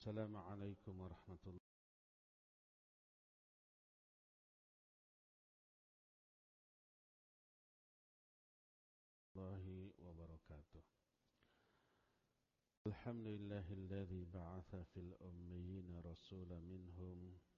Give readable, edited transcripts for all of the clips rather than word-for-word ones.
السلام عليكم ورحمة الله وبركاته. الحمد لله الذي بعث في الأميين رسولا منهم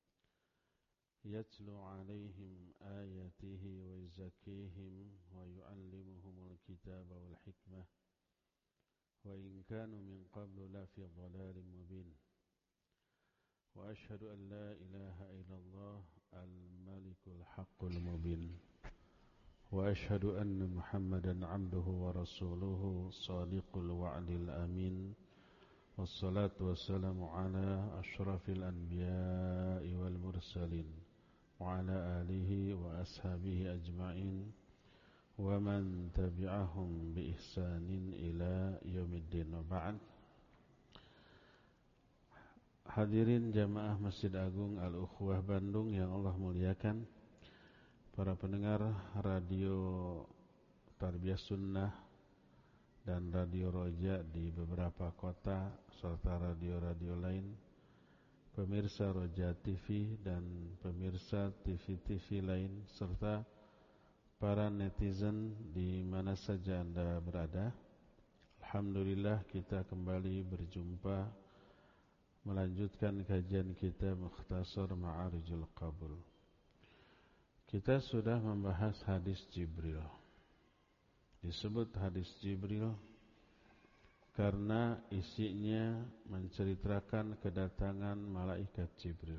يتلو عليهم آياته ويزكيهم ويعلمهم الكتاب والحكمة وإن كانوا من قبل لفي ضلال مبين. وأشهد أن لا إله إلا الله الملك الحق المبين. وأشهد أن محمدا عبده ورسوله صادق الوعد الأمين. والصلاة والسلام على أشرف الأنبياء والمرسلين وعلى آله وأصحابه أجمعين ومن تبعهم بإحسان إلى يوم الدين. وبعد. Hadirin jamaah Masjid Agung Al-Ukhwah Bandung yang Allah muliakan, para pendengar radio Tarbiyah Sunnah dan radio Roja di beberapa kota serta radio-radio lain, pemirsa Roja TV dan pemirsa TV-TV lain, serta para netizen di mana saja Anda berada. Alhamdulillah kita kembali berjumpa melanjutkan kajian kita Mukhtasar Ma'arijul Qabul. Kita sudah membahas hadis Jibril. Disebut hadis Jibril karena isinya menceritakan kedatangan malaikat Jibril.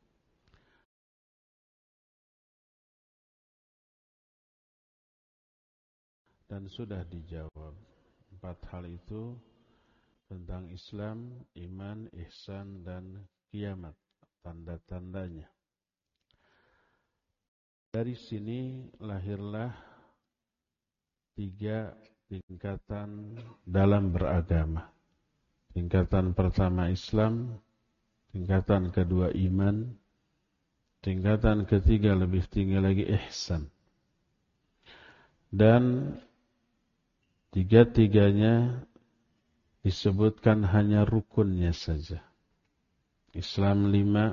Dan sudah dijawab 4 hal itu tentang Islam, iman, ihsan, dan kiamat, tanda-tandanya. Dari sini lahirlah 3 tingkatan dalam beragama. Tingkatan pertama Islam, tingkatan kedua iman, tingkatan ketiga lebih tinggi lagi ihsan. Dan 3-tiganya disebutkan hanya rukunnya saja. Islam 5,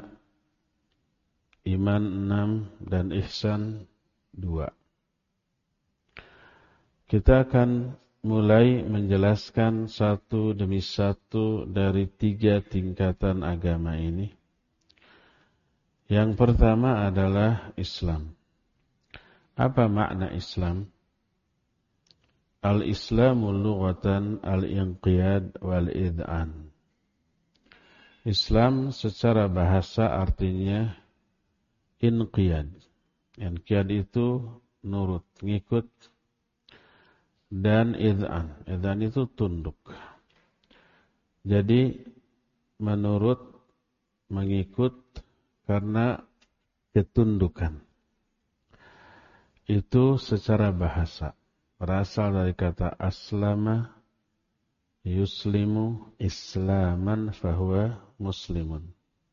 iman 6, dan ihsan 2. Kita akan mulai menjelaskan satu demi satu dari 3 tingkatan agama ini. Yang pertama adalah Islam. Apa makna Islam? Al-Islamu lughatan al-inqiyad wal-id'an. Islam secara bahasa artinya inqiyad. Inqiyad itu nurut, ngikut, dan id'an. Id'an itu tunduk. Jadi menurut, mengikut karena ketundukan. Itu secara bahasa. Berasal dari kata aslama yuslimu islaman fahuwa muslimun.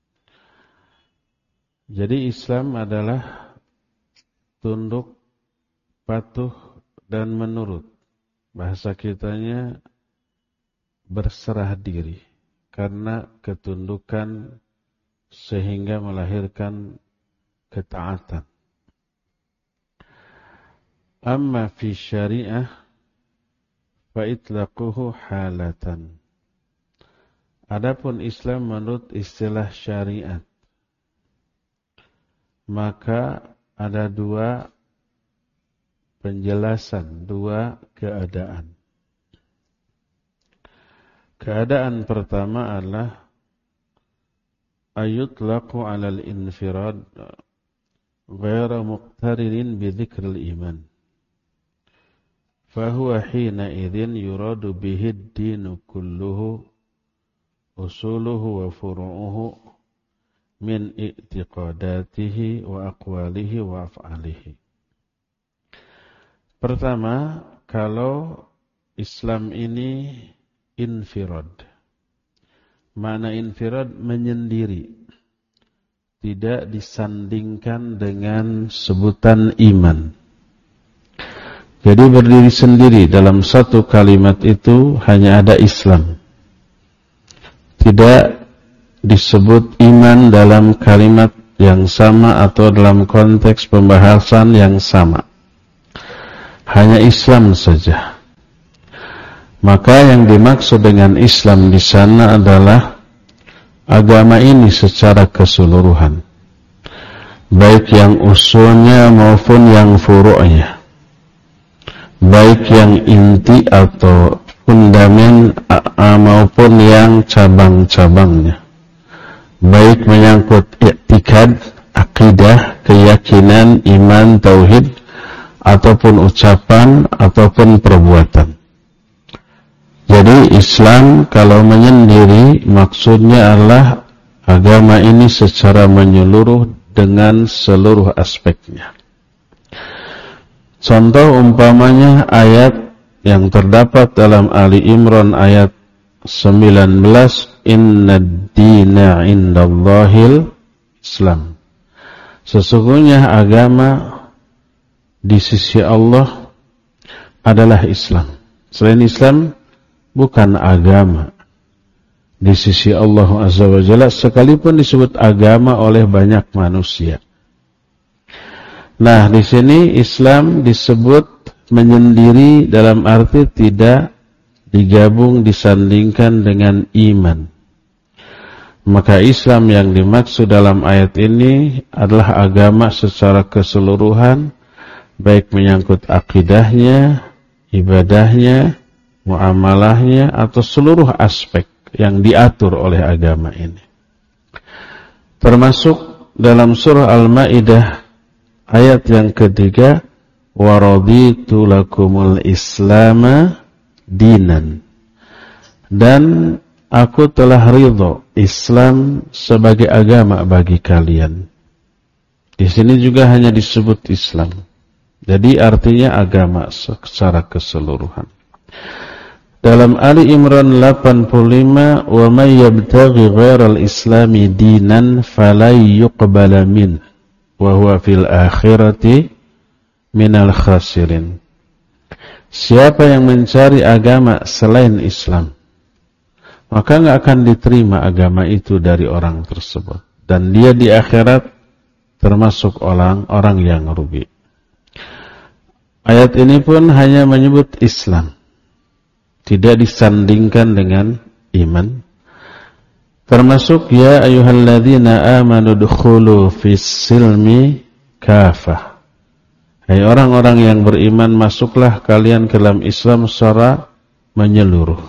Jadi Islam adalah tunduk, patuh, dan menurut. Bahasa kitanya berserah diri karena ketundukan sehingga melahirkan ketaatan. Amma fi syariah fa itlaquhu halatan. Adapun Islam menurut istilah syariat, maka ada 2 penjelasan, 2 keadaan. Keadaan pertama adalah ayutlaqu 'alal infirad ghairu muqtarinin bi dzikril iman. Fahuwa hina idzin yuradu bihi ad-dinu kulluhu usuluhu wa furu'uhu min i'tiqadatihi wa aqwalihi wa af'alihi. Pertama, kalau Islam ini infirad. Makna infirad menyendiri. Tidak disandingkan dengan sebutan iman. Jadi berdiri sendiri dalam satu kalimat itu hanya ada Islam. Tidak disebut iman dalam kalimat yang sama atau dalam konteks pembahasan yang sama. Hanya Islam saja. Maka yang dimaksud dengan Islam di sana adalah agama ini secara keseluruhan, baik yang usulnya maupun yang furu'nya, baik yang inti atau fundamen maupun yang cabang-cabangnya, baik menyangkut i'tikad, akidah, keyakinan, iman, tauhid, ataupun ucapan, ataupun perbuatan. Jadi Islam kalau menyendiri maksudnya adalah agama ini secara menyeluruh dengan seluruh aspeknya. Contoh umpamanya ayat yang terdapat dalam Ali Imran ayat 19, Innad dina indallahil Islam. Sesungguhnya agama di sisi Allah adalah Islam. Selain Islam bukan agama di sisi Allah Azza wa Jalla, sekalipun disebut agama oleh banyak manusia. Nah, di sini Islam disebut menyendiri dalam arti tidak digabung, disandingkan dengan iman. Maka Islam yang dimaksud dalam ayat ini adalah agama secara keseluruhan, baik menyangkut akidahnya, ibadahnya, muamalahnya, atau seluruh aspek yang diatur oleh agama ini. Termasuk dalam surah Al-Maidah ayat yang ketiga, wa raditu lakumul islama dinan, dan aku telah ridho Islam sebagai agama bagi kalian. Di sini juga hanya disebut Islam. Jadi artinya agama secara keseluruhan. Dalam Ali Imran 85, wa may yabtaghi ghairal islami dinan falay yuqbala min wa huwa fil akhirati minal khasirin. Siapa yang mencari agama selain Islam, maka enggak akan diterima agama itu dari orang tersebut, dan dia di akhirat termasuk orang yang rugi. Ayat ini pun hanya menyebut Islam, tidak disandingkan dengan iman. Termasuk ya ayyuhalladzina amanu dukhulu fis silmi kafah. Hai orang-orang yang beriman, masuklah kalian ke dalam Islam secara menyeluruh.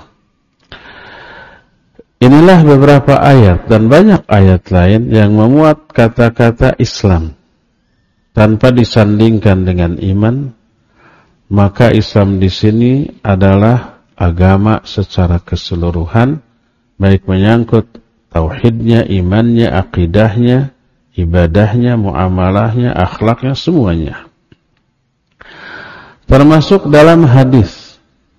Inilah beberapa ayat dan banyak ayat lain yang memuat kata-kata Islam tanpa disandingkan dengan iman. Maka Islam di sini adalah agama secara keseluruhan, baik menyangkut tauhidnya, imannya, akidahnya, ibadahnya, muamalahnya, akhlaknya, semuanya. Termasuk dalam hadis,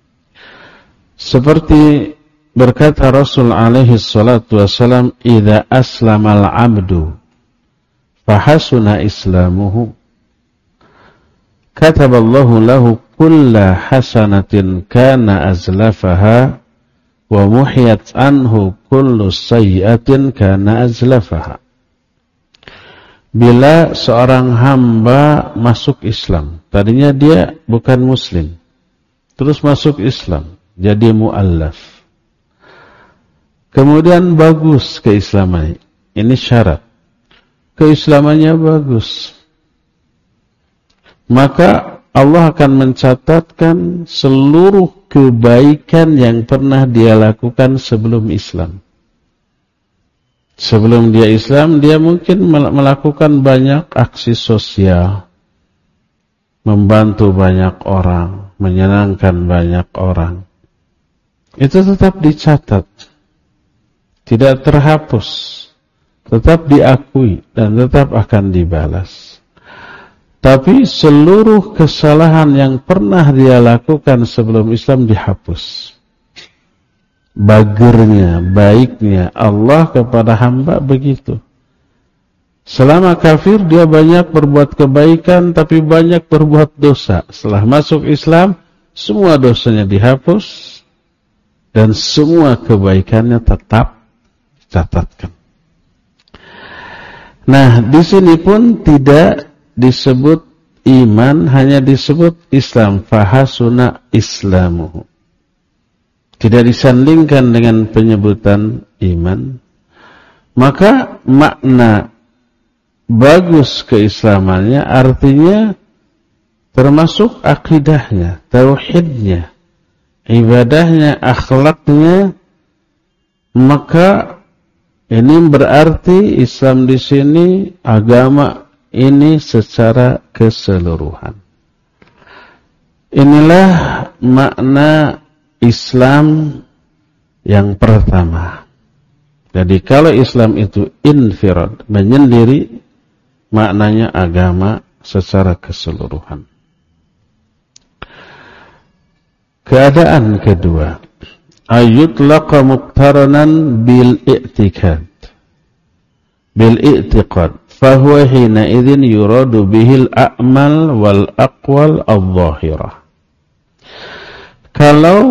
seperti berkata Rasul alaihi salatu wassalam, idza aslamal abdu fahasuna islamuhu kataballahu lahu kulla hasanatin kana azlafaha wa muhiyat anhu kullu sayyi'atin kana azlafaha. Bila seorang hamba masuk Islam, tadinya dia bukan muslim, terus masuk Islam, jadi mu'allaf, kemudian bagus keislamannya, ini syarat, keislamannya bagus, maka Allah akan mencatatkan seluruh kebaikan yang pernah dia lakukan sebelum Islam. Sebelum dia Islam, dia mungkin melakukan banyak aksi sosial, membantu banyak orang, menyenangkan banyak orang. Itu tetap dicatat, tidak terhapus, tetap diakui dan tetap akan dibalas. Tapi seluruh kesalahan yang pernah dia lakukan sebelum Islam dihapus. Bagernya, baiknya Allah kepada hamba begitu. Selama kafir dia banyak berbuat kebaikan, tapi banyak berbuat dosa. Setelah masuk Islam, semua dosanya dihapus dan semua kebaikannya tetap dicatatkan. Nah, di sini pun tidak disebut iman, hanya disebut Islam. Fahasuna islamuhu. Tidak disandingkan dengan penyebutan iman. Maka makna bagus keislamannya artinya termasuk akidahnya, tauhidnya, ibadahnya, akhlaknya. Maka ini berarti Islam di sini, agama ini secara keseluruhan. Inilah makna Islam yang pertama. Jadi kalau Islam itu infirad, menyendiri, maknanya agama secara keseluruhan. Keadaan kedua, ayutlaqa muqtaranan bil i'tiqad. Bil i'tiqad, fahuwa hina idzin yuradu bihil a'mal wal aqwal adh-dhahirah. Kalau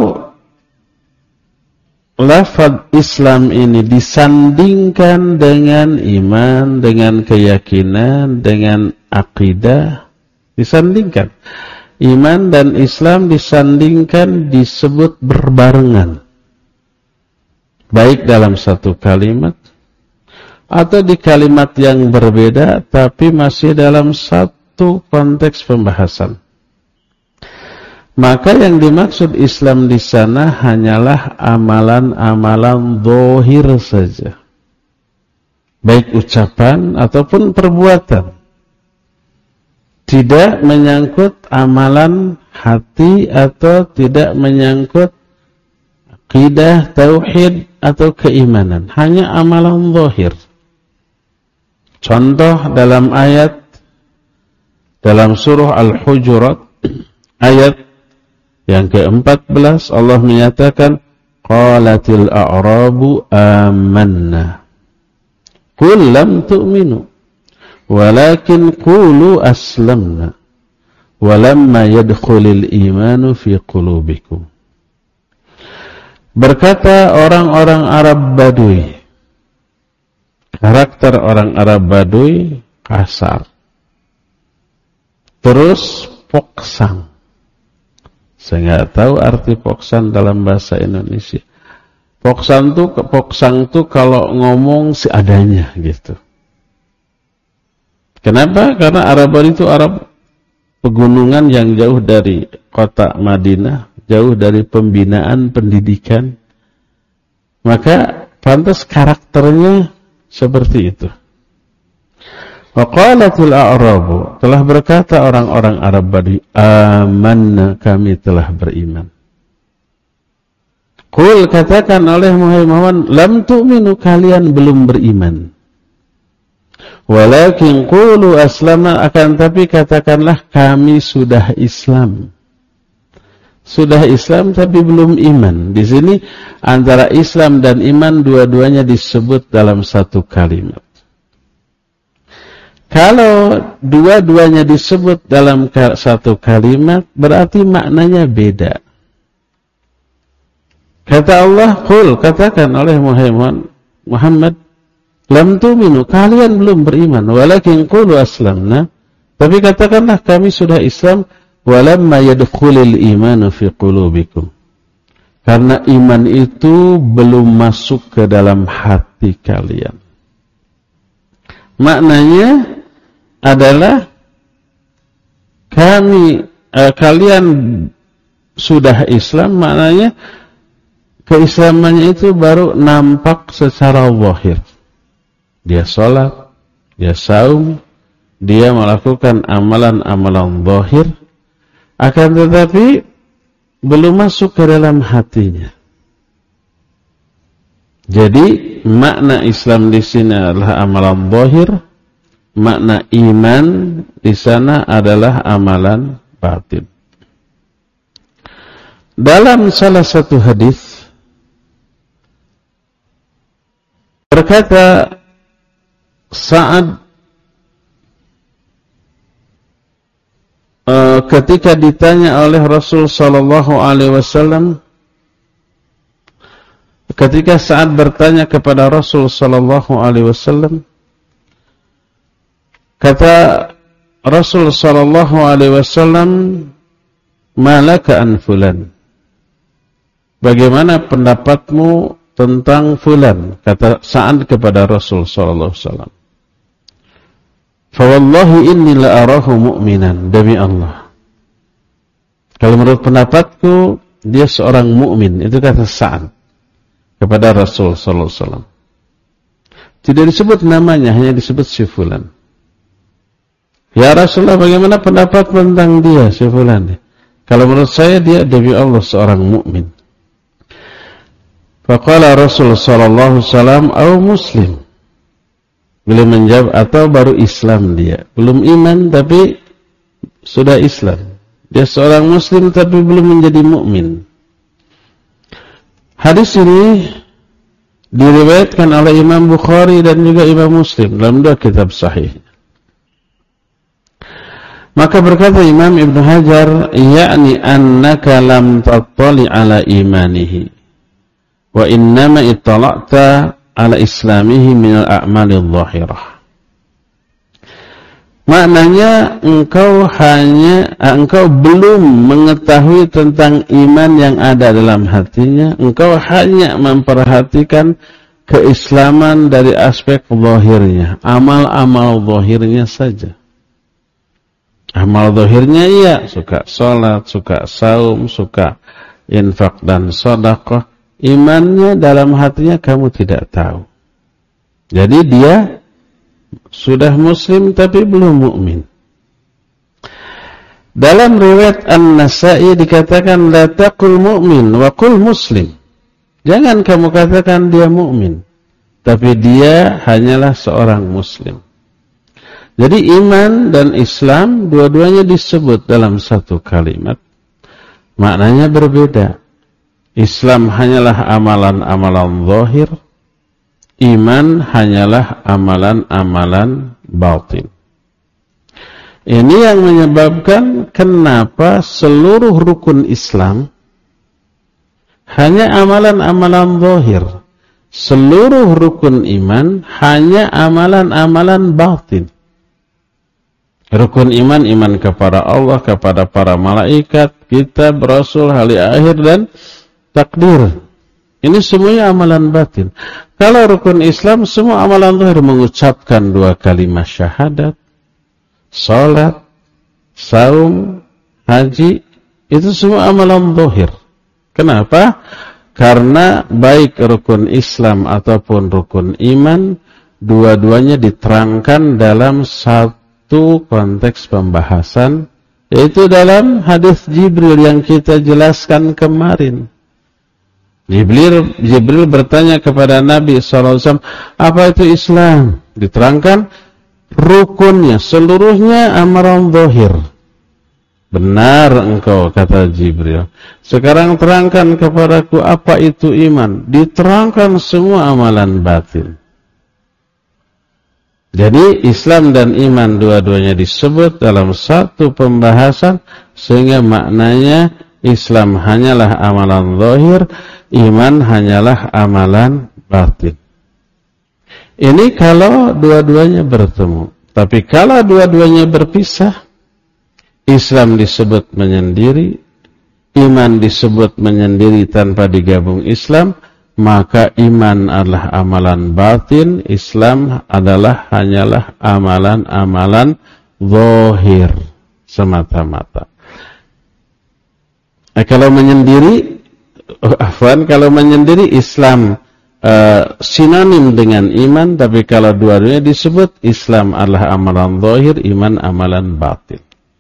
lafaz Islam ini disandingkan dengan iman, dengan keyakinan, dengan akidah, disandingkan. Iman dan Islam disandingkan, disebut berbarengan. Baik dalam satu kalimat, atau di kalimat yang berbeda, tapi masih dalam satu konteks pembahasan. Maka yang dimaksud Islam di sana hanyalah amalan-amalan zahir saja. Baik ucapan ataupun perbuatan. Tidak menyangkut amalan hati atau tidak menyangkut akidah, tauhid atau keimanan. Hanya amalan zahir. Contoh dalam ayat dalam surah Al-Hujurat ayat yang ke-14 Allah menyatakan qalatil a'rabu amanna qul lam tu'minu walakin qulu aslamna walamma yadkhulil imanu fi qulubikum. Berkata orang-orang Arab Badui, karakter orang Arab Badui kasar, terus poksang. Saya nggak tahu arti poksang dalam bahasa Indonesia. Poksang tuh kalau ngomong seadanya gitu. Kenapa? Karena Arab itu Arab pegunungan yang jauh dari kota Madinah, jauh dari pembinaan pendidikan. Maka pantas karakternya seperti itu. Waqalatul a'rabu, telah berkata orang-orang Arab Badui, amanna, kami telah beriman. Qul, katakan oleh Muhammad, lam tu'minu, kalian belum beriman. Walakin qulu aslama, akan tapi katakanlah kami sudah Islam. Sudah Islam tapi belum iman. Di sini antara Islam dan iman dua-duanya disebut dalam satu kalimat. Kalau dua-duanya disebut dalam satu kalimat, berarti maknanya beda. Kata Allah, qul, katakan oleh Muhammad, lam tu'minu, kalian belum beriman, walakin qulu aslamna, tapi katakanlah kami sudah Islam, walamma yadkhulil imanu fi qulubikum. Karena iman itu belum masuk ke dalam hati kalian. Maknanya adalah kalian sudah Islam, maknanya keislamannya itu baru nampak secara zahir. Dia sholat, dia saum, dia melakukan amalan-amalan zahir, akan tetapi belum masuk ke dalam hatinya. Jadi makna Islam di sini adalah amalan zahir. Makna iman di sana adalah amalan batin. Dalam salah satu hadis berkata Sa'ad ketika ditanya oleh Rasul sallallahu alaihi wasallam, ketika Sa'ad bertanya kepada Rasul sallallahu alaihi wasallam, Kata Rasul sallallahu alaihi wasallam, "Malaka an fulan?" Bagaimana pendapatmu tentang fulan? Kata Sa'ad kepada Rasul sallallahu alaihi wasallam. "Fa wallahi inni la arahu mu'minan." Demi Allah, kalau menurut pendapatku dia seorang mukmin. Itu kata Sa'ad kepada Rasul sallallahu alaihi wasallam. Tidak disebut namanya, hanya disebut si fulan. Ya Rasulullah, bagaimana pendapat tentang dia si fulan? Kalau menurut saya dia demi Allah seorang mukmin. Faqala Rasul sallallahu alaihi wasallam, "Au muslim." Beliau menjawab, atau baru Islam dia. Belum iman tapi sudah Islam. Dia seorang muslim tapi belum menjadi mukmin. Hadis ini diriwayatkan oleh Imam Bukhari dan juga Imam Muslim dalam dua kitab sahih. Maka berkata Imam Ibn Hajar, "Ya'ni annaka lam tattali ala imanihi wa innama ittala'ta ala islamihi min al-a'mali adh-dhahirah." Maknanya engkau belum mengetahui tentang iman yang ada dalam hatinya, engkau hanya memperhatikan keislaman dari aspek zahirnya, amal-amal zahirnya saja. Amal zahirnya iya, suka salat, suka saum, suka infak dan sedekah. Imannya dalam hatinya kamu tidak tahu. Jadi dia sudah muslim tapi belum mukmin. Dalam riwayat An-Nasa'i dikatakan, "La taqul mu'min wa qul muslim." Jangan kamu katakan dia mukmin, tapi dia hanyalah seorang muslim. Jadi iman dan Islam dua-duanya disebut dalam satu kalimat. Maknanya berbeda. Islam hanyalah amalan-amalan zahir, iman hanyalah amalan-amalan batin. Ini yang menyebabkan kenapa seluruh rukun Islam hanya amalan-amalan zahir. Seluruh rukun iman hanya amalan-amalan batin. Rukun iman, iman kepada Allah, kepada para malaikat, kitab, rasul, hari akhir dan takdir. Ini semuanya amalan batin. Kalau rukun Islam, semua amalan zahir, mengucapkan 2 kalimat syahadat, salat, saum, haji, itu semua amalan zahir. Kenapa? Karena baik rukun Islam ataupun rukun iman, dua-duanya diterangkan dalam satu konteks pembahasan, yaitu dalam hadis Jibril yang kita jelaskan kemarin. Jibril bertanya kepada Nabi SAW, apa itu Islam? Diterangkan rukunnya, seluruhnya amalan zahir. Benar engkau, kata Jibril. Sekarang terangkan kepadaku apa itu iman. Diterangkan semua amalan batin. Jadi Islam dan iman dua-duanya disebut dalam satu pembahasan, sehingga maknanya Islam hanyalah amalan zahir, iman hanyalah amalan batin. Ini kalau dua-duanya bertemu. Tapi kalau dua-duanya berpisah, Islam disebut menyendiri, iman disebut menyendiri tanpa digabung Islam, maka iman adalah amalan batin, Islam hanyalah amalan-amalan zahir semata-mata. Kalau menyendiri, kalau menyendiri Islam sinonim dengan iman, tapi kalau dua-duanya disebut, Islam adalah amalan zahir, iman amalan batin.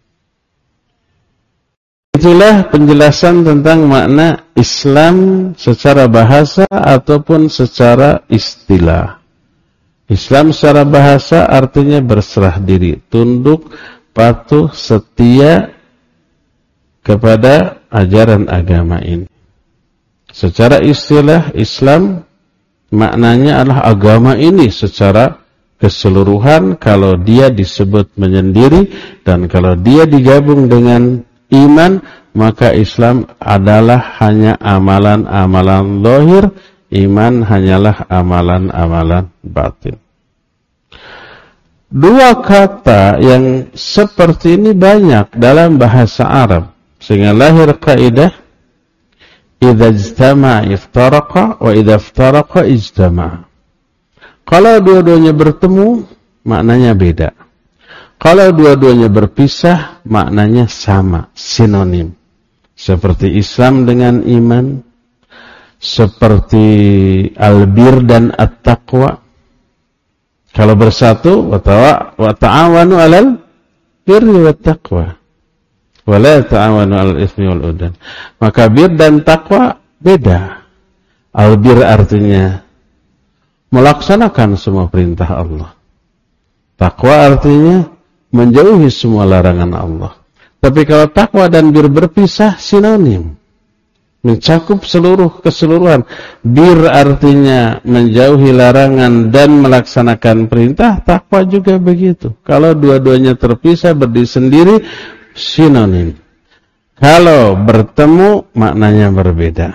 Itulah penjelasan tentang makna Islam secara bahasa ataupun secara istilah. Islam secara bahasa artinya berserah diri, tunduk, patuh, setia kepada ajaran agama ini. Secara istilah Islam maknanya adalah agama ini secara keseluruhan, kalau dia disebut menyendiri, dan kalau dia digabung dengan iman, maka Islam adalah hanya amalan-amalan zahir, iman hanyalah amalan-amalan batin. Dua kata yang seperti ini banyak dalam bahasa Arab, sehingga lahir kaidah idza ijtama'a iftaraqa wa idza iftaraqa ijtama'a. Kalau dua-duanya bertemu, maknanya beda. Kalau dua-duanya berpisah, maknanya sama, sinonim. Seperti Islam dengan iman, seperti albir dan at-taqwa. Kalau bersatu, wa ta'awanu 'alal birri wat taqwa. Wa la ta'awanu 'alal itsmi wal 'udwan. Maka bir dan takwa beda. Albir artinya melaksanakan semua perintah Allah. Takwa artinya menjauhi semua larangan Allah. Tapi kalau takwa dan bir berpisah, sinonim. Mencakup keseluruhan. Bir artinya menjauhi larangan dan melaksanakan perintah, takwa juga begitu. Kalau dua-duanya terpisah berdiri sendiri, sinonim. Kalau bertemu, maknanya berbeda.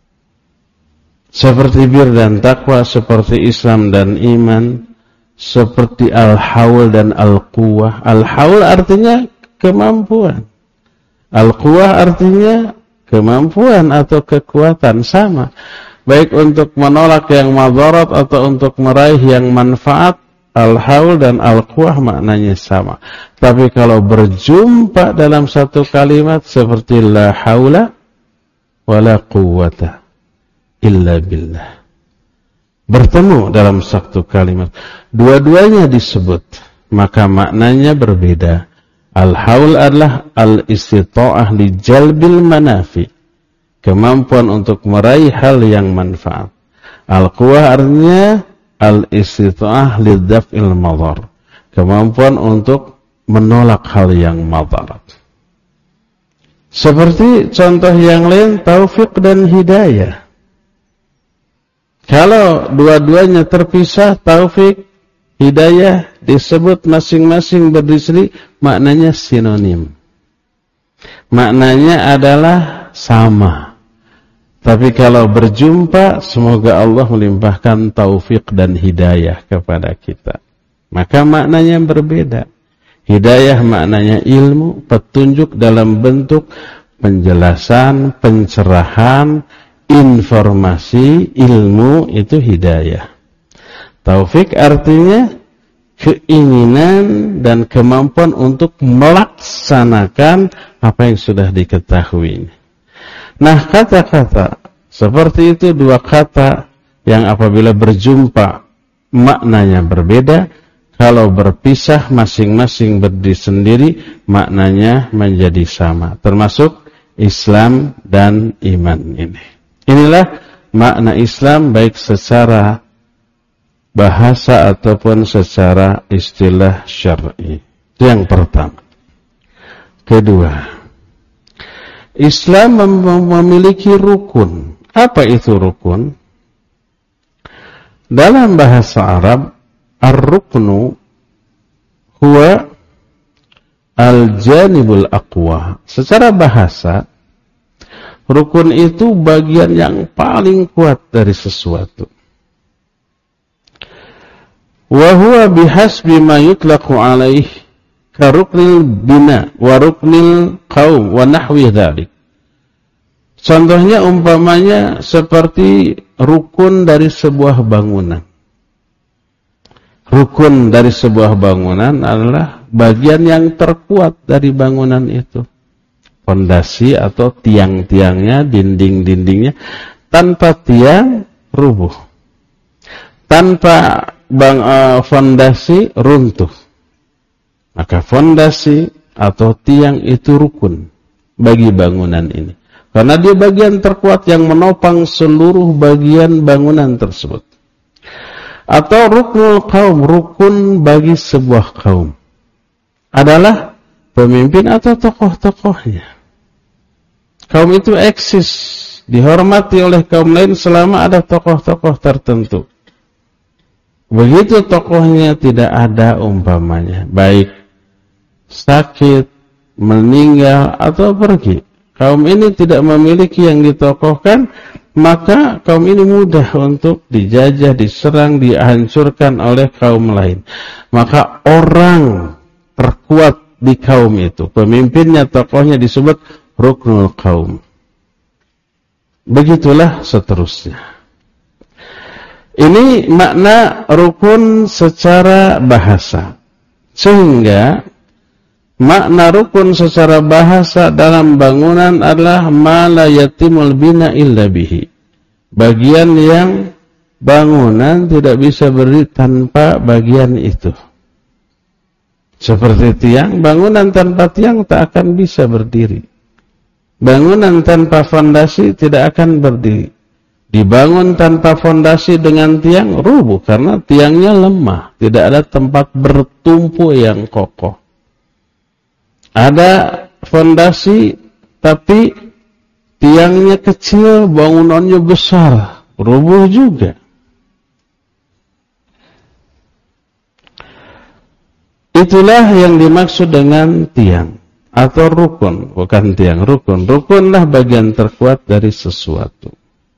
Seperti bir dan takwa, seperti Islam dan iman, seperti al-hawl dan al-quwah. Al-hawl artinya kemampuan. Al-quwah artinya kemampuan atau kekuatan, sama. Baik untuk menolak yang madarat atau untuk meraih yang manfaat, al-hawl dan al-quwah maknanya sama. Tapi kalau berjumpa dalam satu kalimat seperti la haula wa la quwwata illa billah. Bertemu dalam satu kalimat, dua-duanya disebut, maka maknanya berbeda. Al-hawl adalah al-istita'ah li jalbil manafi, kemampuan untuk meraih hal yang manfaat. Al-quwah artinya al-istita'ah li daf'il madar, kemampuan untuk menolak hal yang madarat. Seperti contoh yang lain, taufik dan hidayah. Kalau dua-duanya terpisah, taufik, hidayah disebut masing-masing berdiri, maknanya sinonim. Maknanya adalah sama. Tapi kalau berjumpa, semoga Allah melimpahkan taufik dan hidayah kepada kita. Maka maknanya berbeda. Hidayah maknanya ilmu, petunjuk dalam bentuk penjelasan, pencerahan, informasi, ilmu, itu hidayah. Taufik artinya keinginan dan kemampuan untuk melaksanakan apa yang sudah diketahui. Nah, kata-kata seperti itu, dua kata yang apabila berjumpa maknanya berbeda, kalau berpisah masing-masing berdiri sendiri maknanya menjadi sama. Termasuk Islam dan iman ini. Inilah makna Islam baik secara bahasa ataupun secara istilah syar'i. Itu yang pertama. Kedua, Islam memiliki rukun. Apa itu rukun? Dalam bahasa Arab, ar-ruknu huwa al-janibul aqwa. Secara bahasa, rukun itu bagian yang paling kuat dari sesuatu. Wa huwa bihasbi ma yutlaqu alaih ka ruknil bina wa ruknil qaum wa nahwi dzalik. Contohnya umpamanya seperti rukun dari sebuah bangunan. Rukun dari sebuah bangunan adalah bagian yang terkuat dari bangunan itu. Fondasi atau tiang-tiangnya, dinding-dindingnya. Tanpa tiang, rubuh. Tanpa fondasi, runtuh. Maka fondasi atau tiang itu rukun bagi bangunan ini. Karena dia bagian terkuat yang menopang seluruh bagian bangunan tersebut. Atau ruknul kaum, rukun bagi sebuah kaum, adalah pemimpin atau tokoh-tokohnya. Kaum itu eksis, dihormati oleh kaum lain selama ada tokoh-tokoh tertentu. Begitu tokohnya tidak ada umpamanya, baik sakit, meninggal, atau pergi, kaum ini tidak memiliki yang ditokohkan, maka kaum ini mudah untuk dijajah, diserang, dihancurkan oleh kaum lain. Maka orang terkuat di kaum itu, pemimpinnya, tokohnya disebut ruknul kaum. Begitulah seterusnya. Ini makna rukun secara bahasa. Sehingga makna rukun secara bahasa dalam bangunan adalah ma la yatimul bina illa bihi. Bagian yang bangunan tidak bisa berdiri tanpa bagian itu. Seperti tiang, bangunan tanpa tiang tak akan bisa berdiri. Bangunan tanpa fondasi tidak akan berdiri. Dibangun tanpa fondasi dengan tiang, rubuh karena tiangnya lemah. Tidak ada tempat bertumpu yang kokoh. Ada fondasi tapi tiangnya kecil, bangunannya besar, rubuh juga. Itulah yang dimaksud dengan tiang atau rukun, bukan tiang, rukun. Rukunlah bagian terkuat dari sesuatu.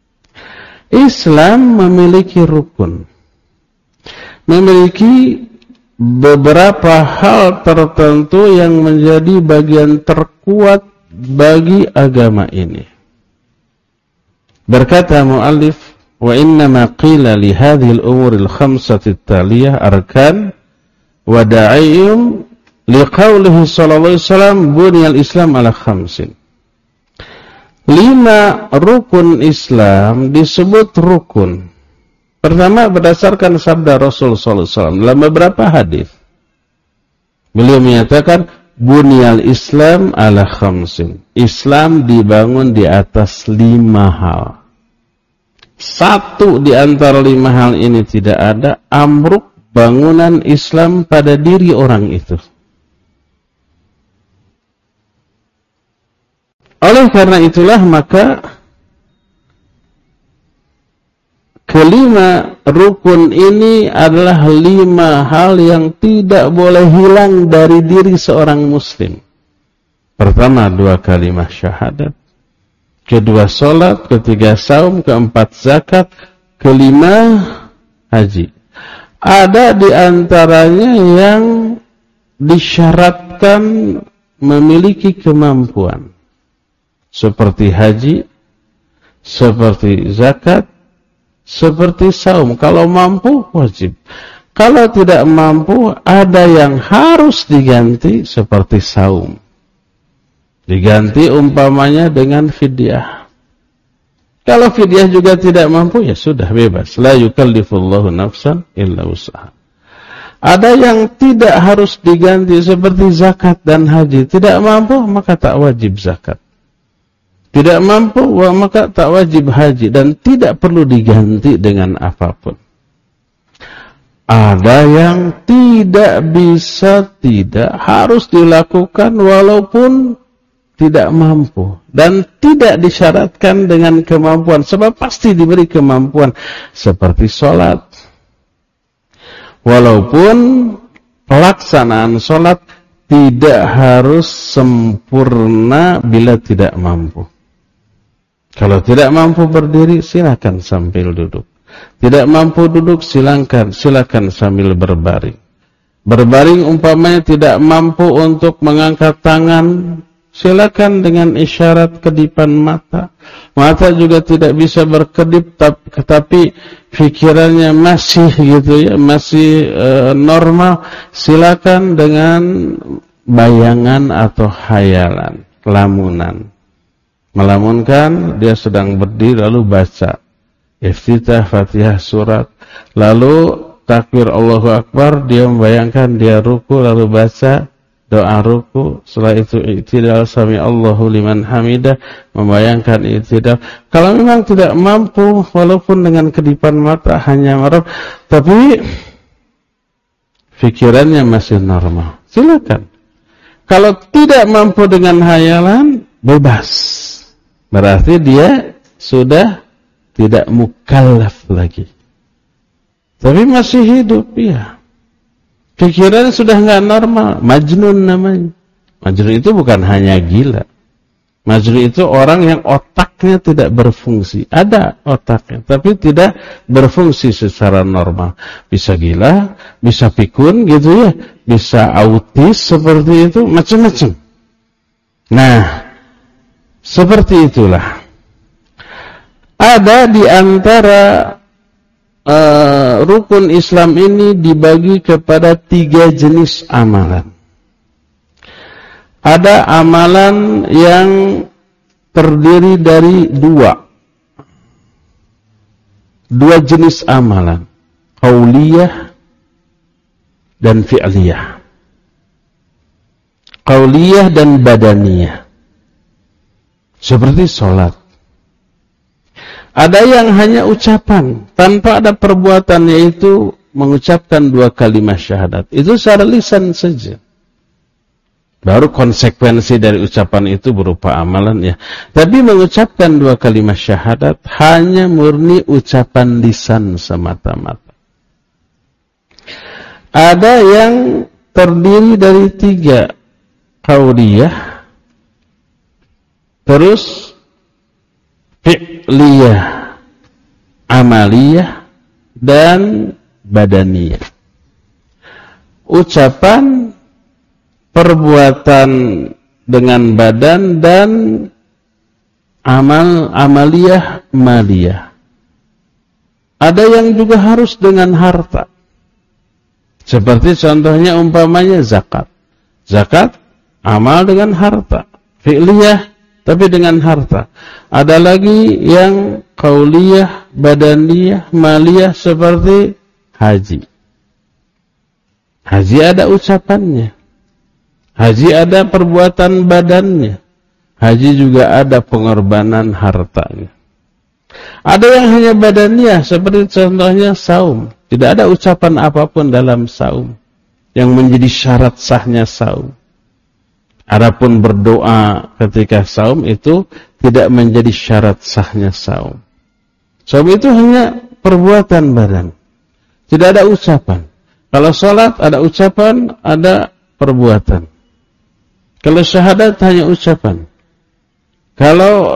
Islam memiliki rukun. Memiliki beberapa hal tertentu yang menjadi bagian terkuat bagi agama ini. Berkata muallif, wa innama qila li hadhihi al-umur al-khamsati at-taliyah arkan wa da'iyum liqaulihi sallallahu alaihi wasallam buniyal Islam ala khamsin. 5 rukun Islam disebut rukun. Pertama berdasarkan sabda Rasul sallallahu alaihi wasallam dalam beberapa hadis. Beliau menyatakan buniyal Islam ala khamsin. Islam dibangun di atas 5 hal. Satu di antara 5 hal ini tidak ada, amruk bangunan Islam pada diri orang itu. Oleh karena itulah maka kelima rukun ini adalah 5 hal yang tidak boleh hilang dari diri seorang muslim. Pertama 2 kalimat syahadat, kedua salat, ketiga saum, keempat zakat, kelima haji. Ada di antaranya yang disyaratkan memiliki kemampuan. Seperti haji, seperti zakat, seperti saum. Kalau mampu, wajib. Kalau tidak mampu, ada yang harus diganti seperti saum. Diganti umpamanya dengan fidyah. Kalau fidyah juga tidak mampu, ya sudah bebas. La yukallifullahu nafsan illa wus'aha. Ada yang tidak harus diganti seperti zakat dan haji. Tidak mampu, maka tak wajib zakat. Tidak mampu, maka tak wajib haji. Dan tidak perlu diganti dengan apapun. Ada yang tidak bisa, tidak harus dilakukan walaupun tidak mampu. Dan tidak disyaratkan dengan kemampuan. Sebab pasti diberi kemampuan. Seperti sholat. Walaupun pelaksanaan sholat tidak harus sempurna bila tidak mampu. Kalau tidak mampu berdiri, silakan sambil duduk. Tidak mampu duduk, silakan sambil berbaring. Berbaring umpamanya tidak mampu untuk mengangkat tangan, silakan dengan isyarat kedipan mata. Mata juga tidak bisa berkedip, tapi pikirannya masih gitu ya, masih normal. Silakan dengan bayangan atau khayalan, lamunan. Melamunkan dia sedang berdiri lalu baca iftitah Fatihah surat, lalu takbir Allahu Akbar, dia membayangkan dia ruku lalu baca doa ruku, setelah itu i'tidal sami Allahu liman hamidah, membayangkan i'tidal. Kalau memang tidak mampu walaupun dengan kedipan mata hanya merem, tapi pikirannya masih normal, silakan. Kalau tidak mampu dengan hayalan, bebas. Berarti dia sudah tidak mukallaf lagi. Tapi masih hidup, ya. Pikiran sudah enggak normal, majnun namanya. Majnun itu bukan hanya gila. Majnun itu orang yang otaknya tidak berfungsi. Ada otaknya, tapi tidak berfungsi secara normal. Bisa gila, bisa pikun gitu ya, bisa autis seperti itu, macam-macam. Nah, seperti itulah. Ada di antara rukun Islam ini dibagi kepada 3 jenis amalan. Ada amalan yang terdiri dari dua jenis amalan, qauliyah dan fi'liyah. Qauliyah dan badaniyah. Seperti sholat. Ada yang hanya ucapan, tanpa ada perbuatan, yaitu mengucapkan 2 kalimat syahadat. Itu secara lisan saja. Baru konsekuensi dari ucapan itu berupa amalan ya. Tapi mengucapkan 2 kalimat syahadat hanya murni ucapan lisan semata-mata. Ada yang terdiri dari 3, qauliyah, terus fi'liyah, amaliyah, dan badaniyah. Ucapan, perbuatan dengan badan, dan amaliyah, maliyah. Ada yang juga harus dengan harta. Seperti contohnya umpamanya zakat. Zakat, amal dengan harta. Fi'liyah, tapi dengan harta. Ada lagi yang qauliyah, badaniyah, maliyah seperti haji. Haji ada ucapannya. Haji ada perbuatan badannya. Haji juga ada pengorbanan hartanya. Ada yang hanya badaniyah, seperti contohnya saum. Tidak ada ucapan apapun dalam saum yang menjadi syarat sahnya saum. Adapun berdoa ketika saum itu tidak menjadi syarat sahnya saum. Saum itu hanya perbuatan badan. Tidak ada ucapan. Kalau salat ada ucapan, ada perbuatan. Kalau syahadat hanya ucapan. Kalau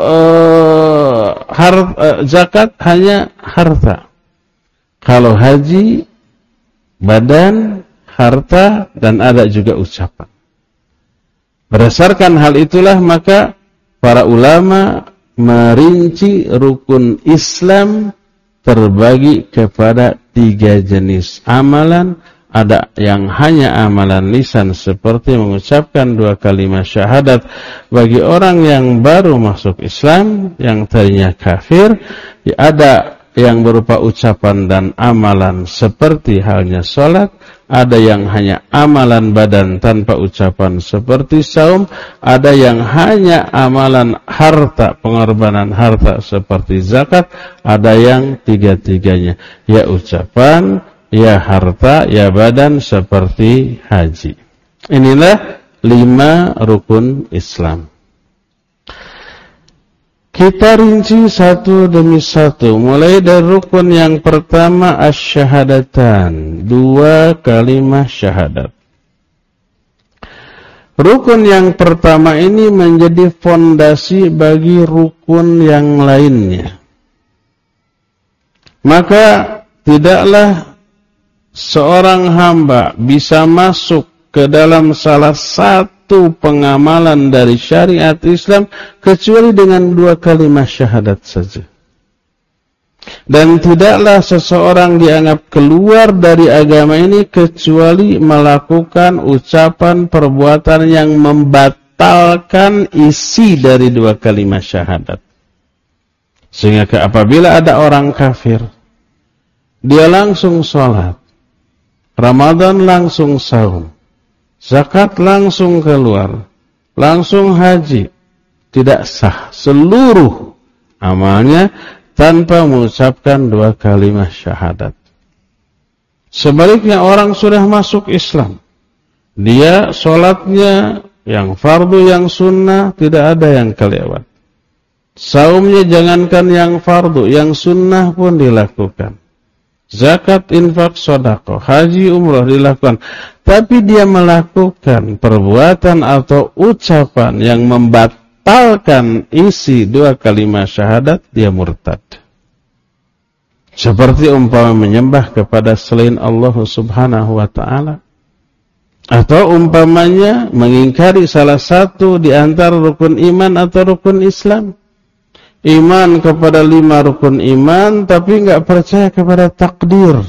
zakat hanya harta. Kalau haji, badan, harta, dan ada juga ucapan. Berdasarkan hal itulah maka para ulama merinci rukun Islam terbagi kepada 3 jenis amalan. Ada yang hanya amalan lisan seperti mengucapkan 2 kalimat syahadat bagi orang yang baru masuk Islam, yang tadinya kafir. Ada yang berupa ucapan dan amalan seperti halnya sholat. Ada yang hanya amalan badan tanpa ucapan seperti saum. Ada yang hanya amalan harta, pengorbanan harta seperti zakat. Ada yang 3-tiganya, ya ucapan, ya harta, ya badan seperti haji. Inilah 5 rukun Islam. Kita rinci satu demi satu. Mulai dari rukun yang pertama, asyhadatan, 2 kalimat syahadat. Rukun yang pertama ini menjadi fondasi bagi rukun yang lainnya. Maka tidaklah seorang hamba bisa masuk ke dalam salah satu pengamalan dari syariat Islam kecuali dengan 2 kalimat syahadat saja. Dan tidaklah seseorang dianggap keluar dari agama ini kecuali melakukan ucapan perbuatan yang membatalkan isi dari 2 kalimat syahadat. Sehingga apabila ada orang kafir, dia langsung sholat, Ramadan langsung saum, zakat langsung keluar, langsung haji, tidak sah seluruh amalnya tanpa mengucapkan 2 kalimat syahadat. Sebaliknya orang sudah masuk Islam, dia sholatnya yang fardu, yang sunnah tidak ada yang kelewat. Saumnya jangankan yang fardu, yang sunnah pun dilakukan. Zakat, infak, sedekah, haji, umrah dilakukan. Tapi dia melakukan perbuatan atau ucapan yang membatalkan membatalkan isi dua kalimat syahadat, dia murtad. Seperti umpama menyembah kepada selain Allah Subhanahu wa ta'ala. Atau umpamanya mengingkari salah satu di antara rukun iman atau rukun Islam. Iman kepada 5 rukun iman, tapi enggak percaya kepada takdir.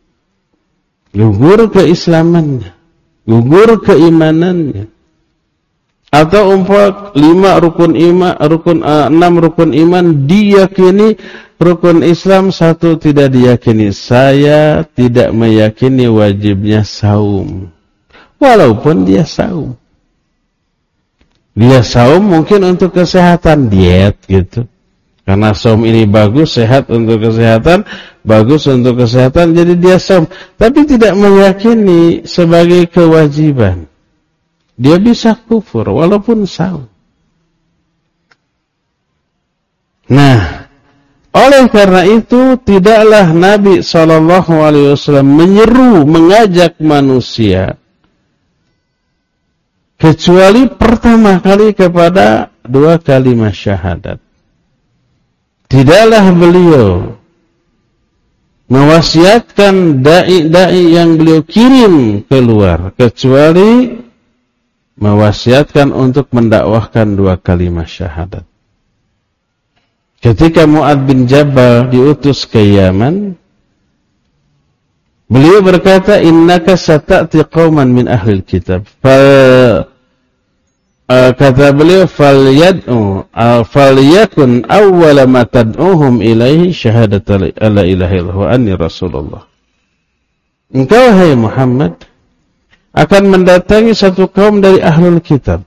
Gugur keislamannya, gugur keimanannya. Atau umpama 6 rukun iman diyakini, rukun Islam 1 tidak diyakini. Saya tidak meyakini wajibnya saum. Walaupun dia saum. Dia saum mungkin untuk kesehatan, diet gitu. Karena saum ini bagus, sehat untuk kesehatan, bagus untuk kesehatan, jadi dia saum. Tapi tidak meyakini sebagai kewajiban. Dia bisa kufur walaupun saum. Nah, oleh karena itu tidaklah Nabi SAW menyeru, mengajak manusia kecuali pertama kali kepada 2 kalimat syahadat. Tidaklah beliau mewasiatkan dai-dai yang beliau kirim keluar kecuali mewasiatkan untuk mendakwahkan 2 kalimat syahadat. Ketika Mu'adz bin Jabal diutus ke Yaman, beliau berkata, innaka sata'ti qauman min ahlil kitab. Kata beliau, falyakun awwala ma tad'uhum ilaihi syahadatu la ilaha illallah wa anni rasulullah. Engkau, hai Muhammad, akan mendatangi satu kaum dari ahlul kitab.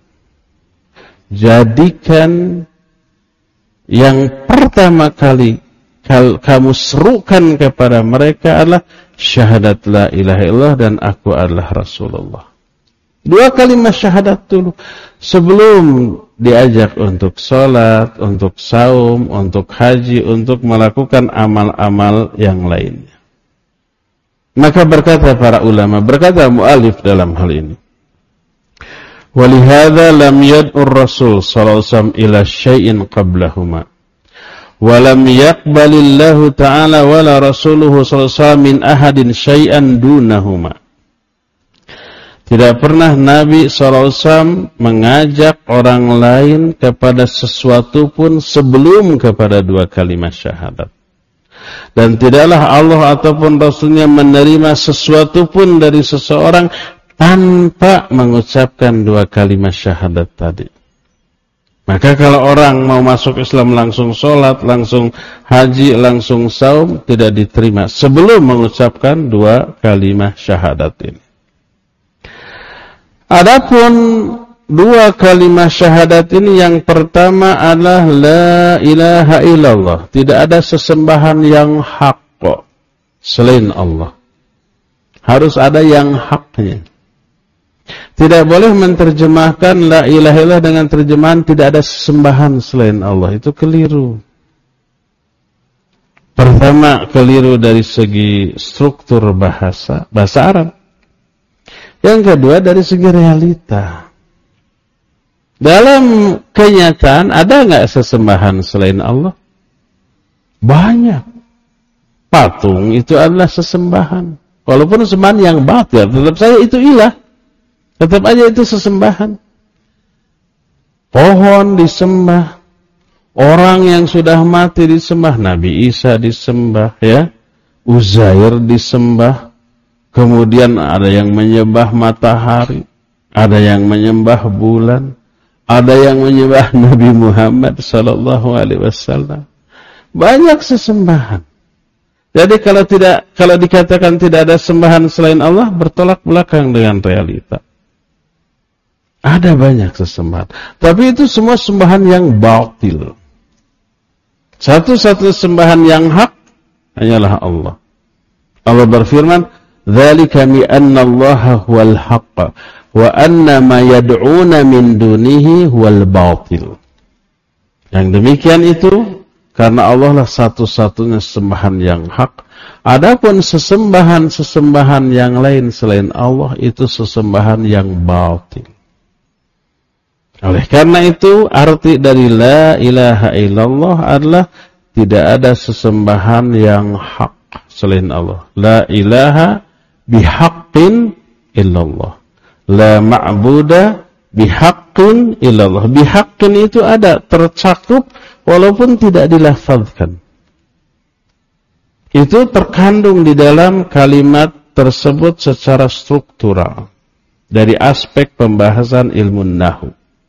Jadikan yang pertama kali kamu serukan kepada mereka adalah syahadat la ilaha illallah dan aku adalah Rasulullah. 2 kalimat syahadat dulu sebelum diajak untuk sholat, untuk saum, untuk haji, untuk melakukan amal-amal yang lainnya. Maka berkata para ulama, berkata mu'alif dalam hal ini, walihada lam yad'ur Rasul sallallahu alaihi wasallam ila syai'in qablahuma. Walam yaqbalillahu ta'ala wala rasuluhu sallallahu alaihi wasallam min ahadin syai'an dunahuma. Tidak pernah Nabi SAW mengajak orang lain kepada sesuatu pun sebelum kepada 2 kalimat syahadat. Dan tidaklah Allah ataupun Rasulnya menerima sesuatu pun dari seseorang tanpa mengucapkan 2 kalimat syahadat tadi. Maka kalau orang mau masuk Islam langsung sholat, langsung haji, langsung saum, tidak diterima sebelum mengucapkan 2 kalimat syahadat ini. Adapun 2 kalimat syahadat ini, yang pertama adalah la ilaha illallah. Tidak ada sesembahan yang hak selain Allah. Harus ada yang haknya. Tidak boleh menerjemahkan la ilaha illallah dengan terjemahan tidak ada sesembahan selain Allah. Itu keliru. Pertama, keliru dari segi struktur bahasa Arab. Yang kedua, dari segi realita. Dalam kenyataan, ada nggak sesembahan selain Allah? Banyak. Patung itu adalah sesembahan. Walaupun sesembahan yang batil, tetap saja itu ilah. Tetap aja itu sesembahan. Pohon disembah. Orang yang sudah mati disembah. Nabi Isa disembah, ya. Uzair disembah. Kemudian ada yang menyembah matahari, ada yang menyembah bulan, ada yang menyembah Nabi Muhammad sallallahu alaihi wasallam. Banyak sesembahan. Jadi kalau dikatakan tidak ada sembahan selain Allah, bertolak belakang dengan realita. Ada banyak sesembahan, tapi itu semua sembahan yang batil. Satu-satu sembahan yang hak hanyalah Allah. Allah berfirman, dzalika bi anna Allaha huwal haqq wa anna ma yad'una min dunihi huwal batil. Yang demikian itu karena Allah lah satu-satunya sembahan yang hak. Adapun sesembahan yang lain selain Allah itu sesembahan yang batil. Oleh karena itu, arti dari la ilaha illallah adalah tidak ada sesembahan yang hak selain Allah. La ilaha bihaqqin illallah. La ma'buda bihaqqin illallah. Bihaqqin itu ada, tercakup walaupun tidak dilafazkan. Itu terkandung di dalam kalimat tersebut secara struktural dari aspek pembahasan ilmu nahwu.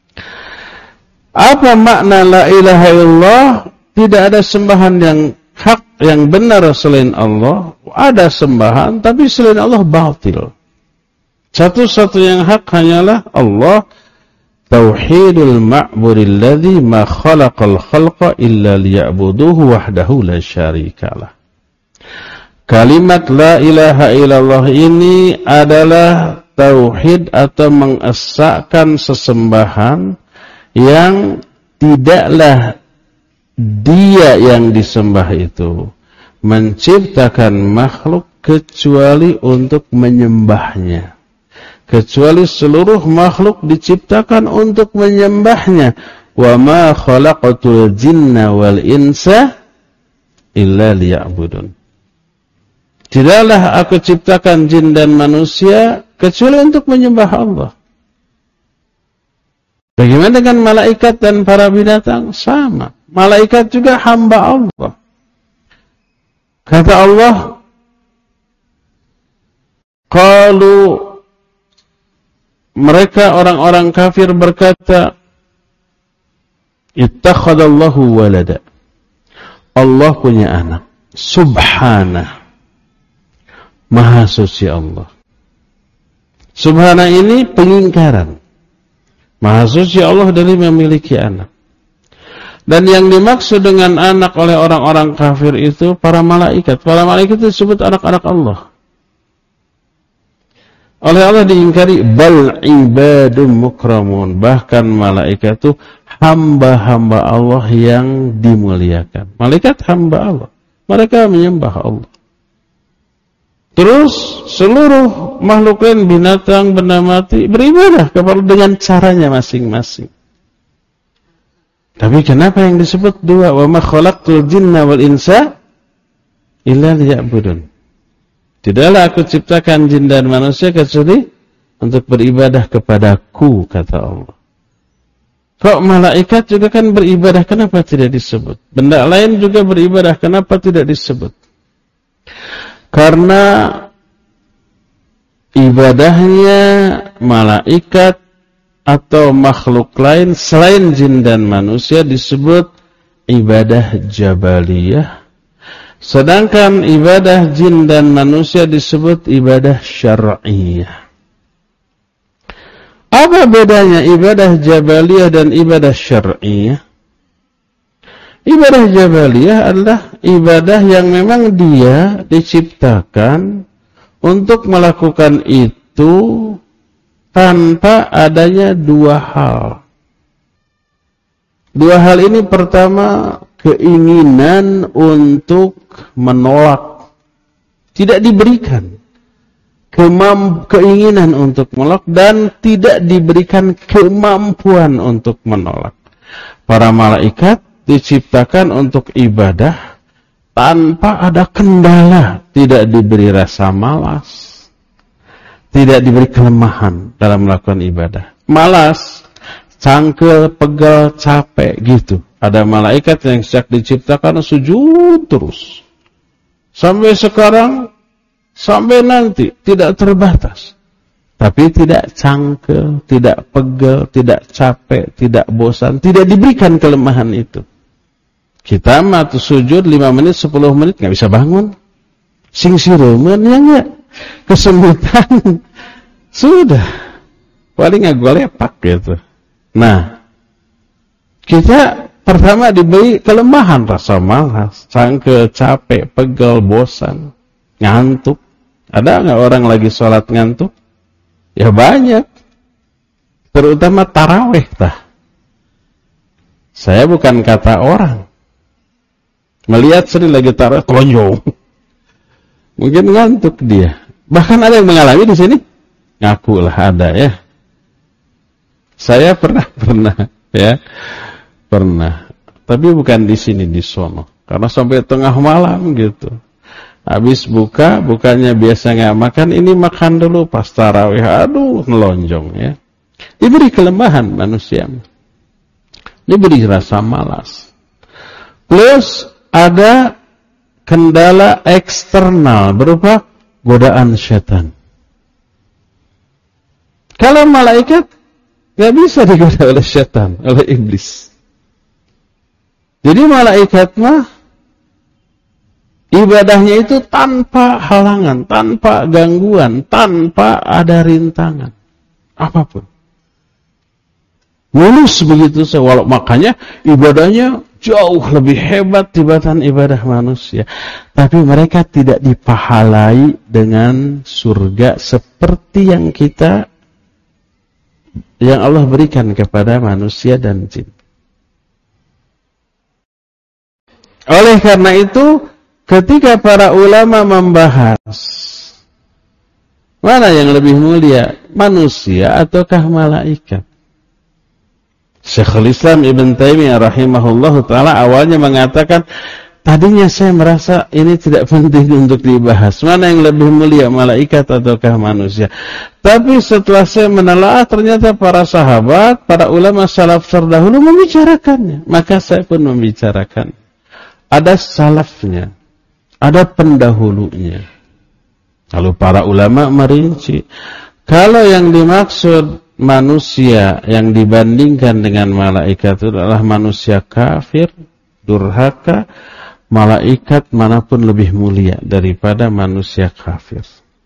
Apa makna la ilaha illallah? Tidak ada sembahan yang hak, yang benar selain Allah. Ada sembahan, tapi selain Allah batil. Satu-satu yang hak hanyalah Allah. Tauhidul ma'budil ladzi ma khalaqal khalqa illa liya'buduhu wahdahu la syarikalah. Kalimat la ilaha illallah ini adalah tauhid atau mengesahkan sesembahan yang tidaklah dia yang disembah itu menciptakan makhluk kecuali untuk menyembahnya. Kecuali seluruh makhluk diciptakan untuk menyembahnya. Wa ma khalaqatul jinna wal insa illa liya'budun. Tidaklah aku ciptakan jin dan manusia kecuali untuk menyembah Allah. Bagaimana dengan malaikat dan para binatang? Sama. Malaikat juga hamba Allah. Kata Allah, qalu, mereka orang-orang kafir berkata, ittakhadallahu walada. Allah punya anak. Subhanah. Maha suci Allah. Subhanah ini pengingkaran. Maha suci Allah dari memiliki anak. Dan yang dimaksud dengan anak oleh orang-orang kafir itu para malaikat. Para malaikat itu disebut anak-anak Allah. Oleh Allah diingkari, bal ibadum mukramun. Bahkan malaikat itu hamba-hamba Allah yang dimuliakan. Malaikat hamba Allah. Mereka menyembah Allah. Terus seluruh makhluk lain, binatang, benda mati beribadah kepada dengan caranya masing-masing. Tapi kenapa yang disebut dua? Wa ma khalaqtul jinna wal insa illa liya'budun. Tidaklah aku ciptakan jin dan manusia kecuali untuk beribadah kepadaku, kata Allah. Kok malaikat juga kan beribadah, kenapa tidak disebut? Benda lain juga beribadah, kenapa tidak disebut? Karena ibadahnya malaikat atau makhluk lain selain jin dan manusia disebut ibadah jabaliyah. Sedangkan ibadah jin dan manusia disebut ibadah syar'iyah. Apa bedanya ibadah jabaliyah dan ibadah syar'iyah? Ibadah jabaliyah adalah ibadah yang memang dia diciptakan untuk melakukan itu tanpa adanya dua hal. Dua hal ini, pertama, keinginan untuk menolak. Tidak diberikan keinginan untuk menolak dan tidak diberikan kemampuan untuk menolak. Para malaikat diciptakan untuk ibadah tanpa ada kendala, tidak diberi rasa malas, tidak diberi kelemahan dalam melakukan ibadah. Malas, cangkel, pegal, capek gitu. Ada malaikat yang sejak diciptakan sujud terus. Sampai sekarang, sampai nanti tidak terbatas. Tapi tidak cangkel, tidak pegal, tidak capek, tidak bosan, tidak diberikan kelemahan itu. Kita mah sujud 5 menit, 10 menit nggak bisa bangun. Sing siruman ya enggak? Kesemutan. Sudah. Paling lepak gitu. Nah, kita pertama diberi kelemahan, rasa malas, cangkel, capek, pegal, bosan, ngantuk. Ada enggak orang lagi sholat ngantuk? Ya banyak. Terutama tarawih tah. Saya bukan kata orang. Melihat sering lagi tarawih kelonjong. Mungkin ngantuk dia. Bahkan ada yang mengalami di sini. Ngaku lah ada ya. Saya pernah ya. Pernah. Tapi bukan di sini, di sono. Karena sampai tengah malam gitu. Habis bukannya biasa nggak makan, ini makan dulu pas tarawih. Aduh, nelonjong ya. Diberi kelemahan manusia. Diberi rasa malas. Plus ada kendala eksternal berupa godaan syaitan. Kalau malaikat nggak bisa digoda oleh syaitan, oleh iblis. Jadi malaikat mah ibadahnya itu tanpa halangan, tanpa gangguan, tanpa ada rintangan apapun. Mulus begitu saja. Walau makanya ibadahnya jauh lebih hebat dibanding ibadah manusia. Tapi mereka tidak dipahalai dengan surga seperti yang Allah berikan kepada manusia dan jin. Oleh karena itu, ketika para ulama membahas mana yang lebih mulia, manusia ataukah malaikat? Syekhul Islam Ibn Taimiyah rahimahullahu ta'ala awalnya mengatakan, tadinya saya merasa ini tidak penting untuk dibahas. Mana yang lebih mulia, malaikat ataukah manusia? Tapi setelah saya menelaah, ternyata para sahabat, para ulama salaf terdahulu membicarakannya. Maka saya pun membicarakan. Ada salafnya, ada pendahulunya. Lalu para ulama merinci. Kalau yang dimaksud manusia yang dibandingkan dengan malaikat itu adalah manusia kafir, durhaka, malaikat manapun lebih mulia daripada manusia kafir.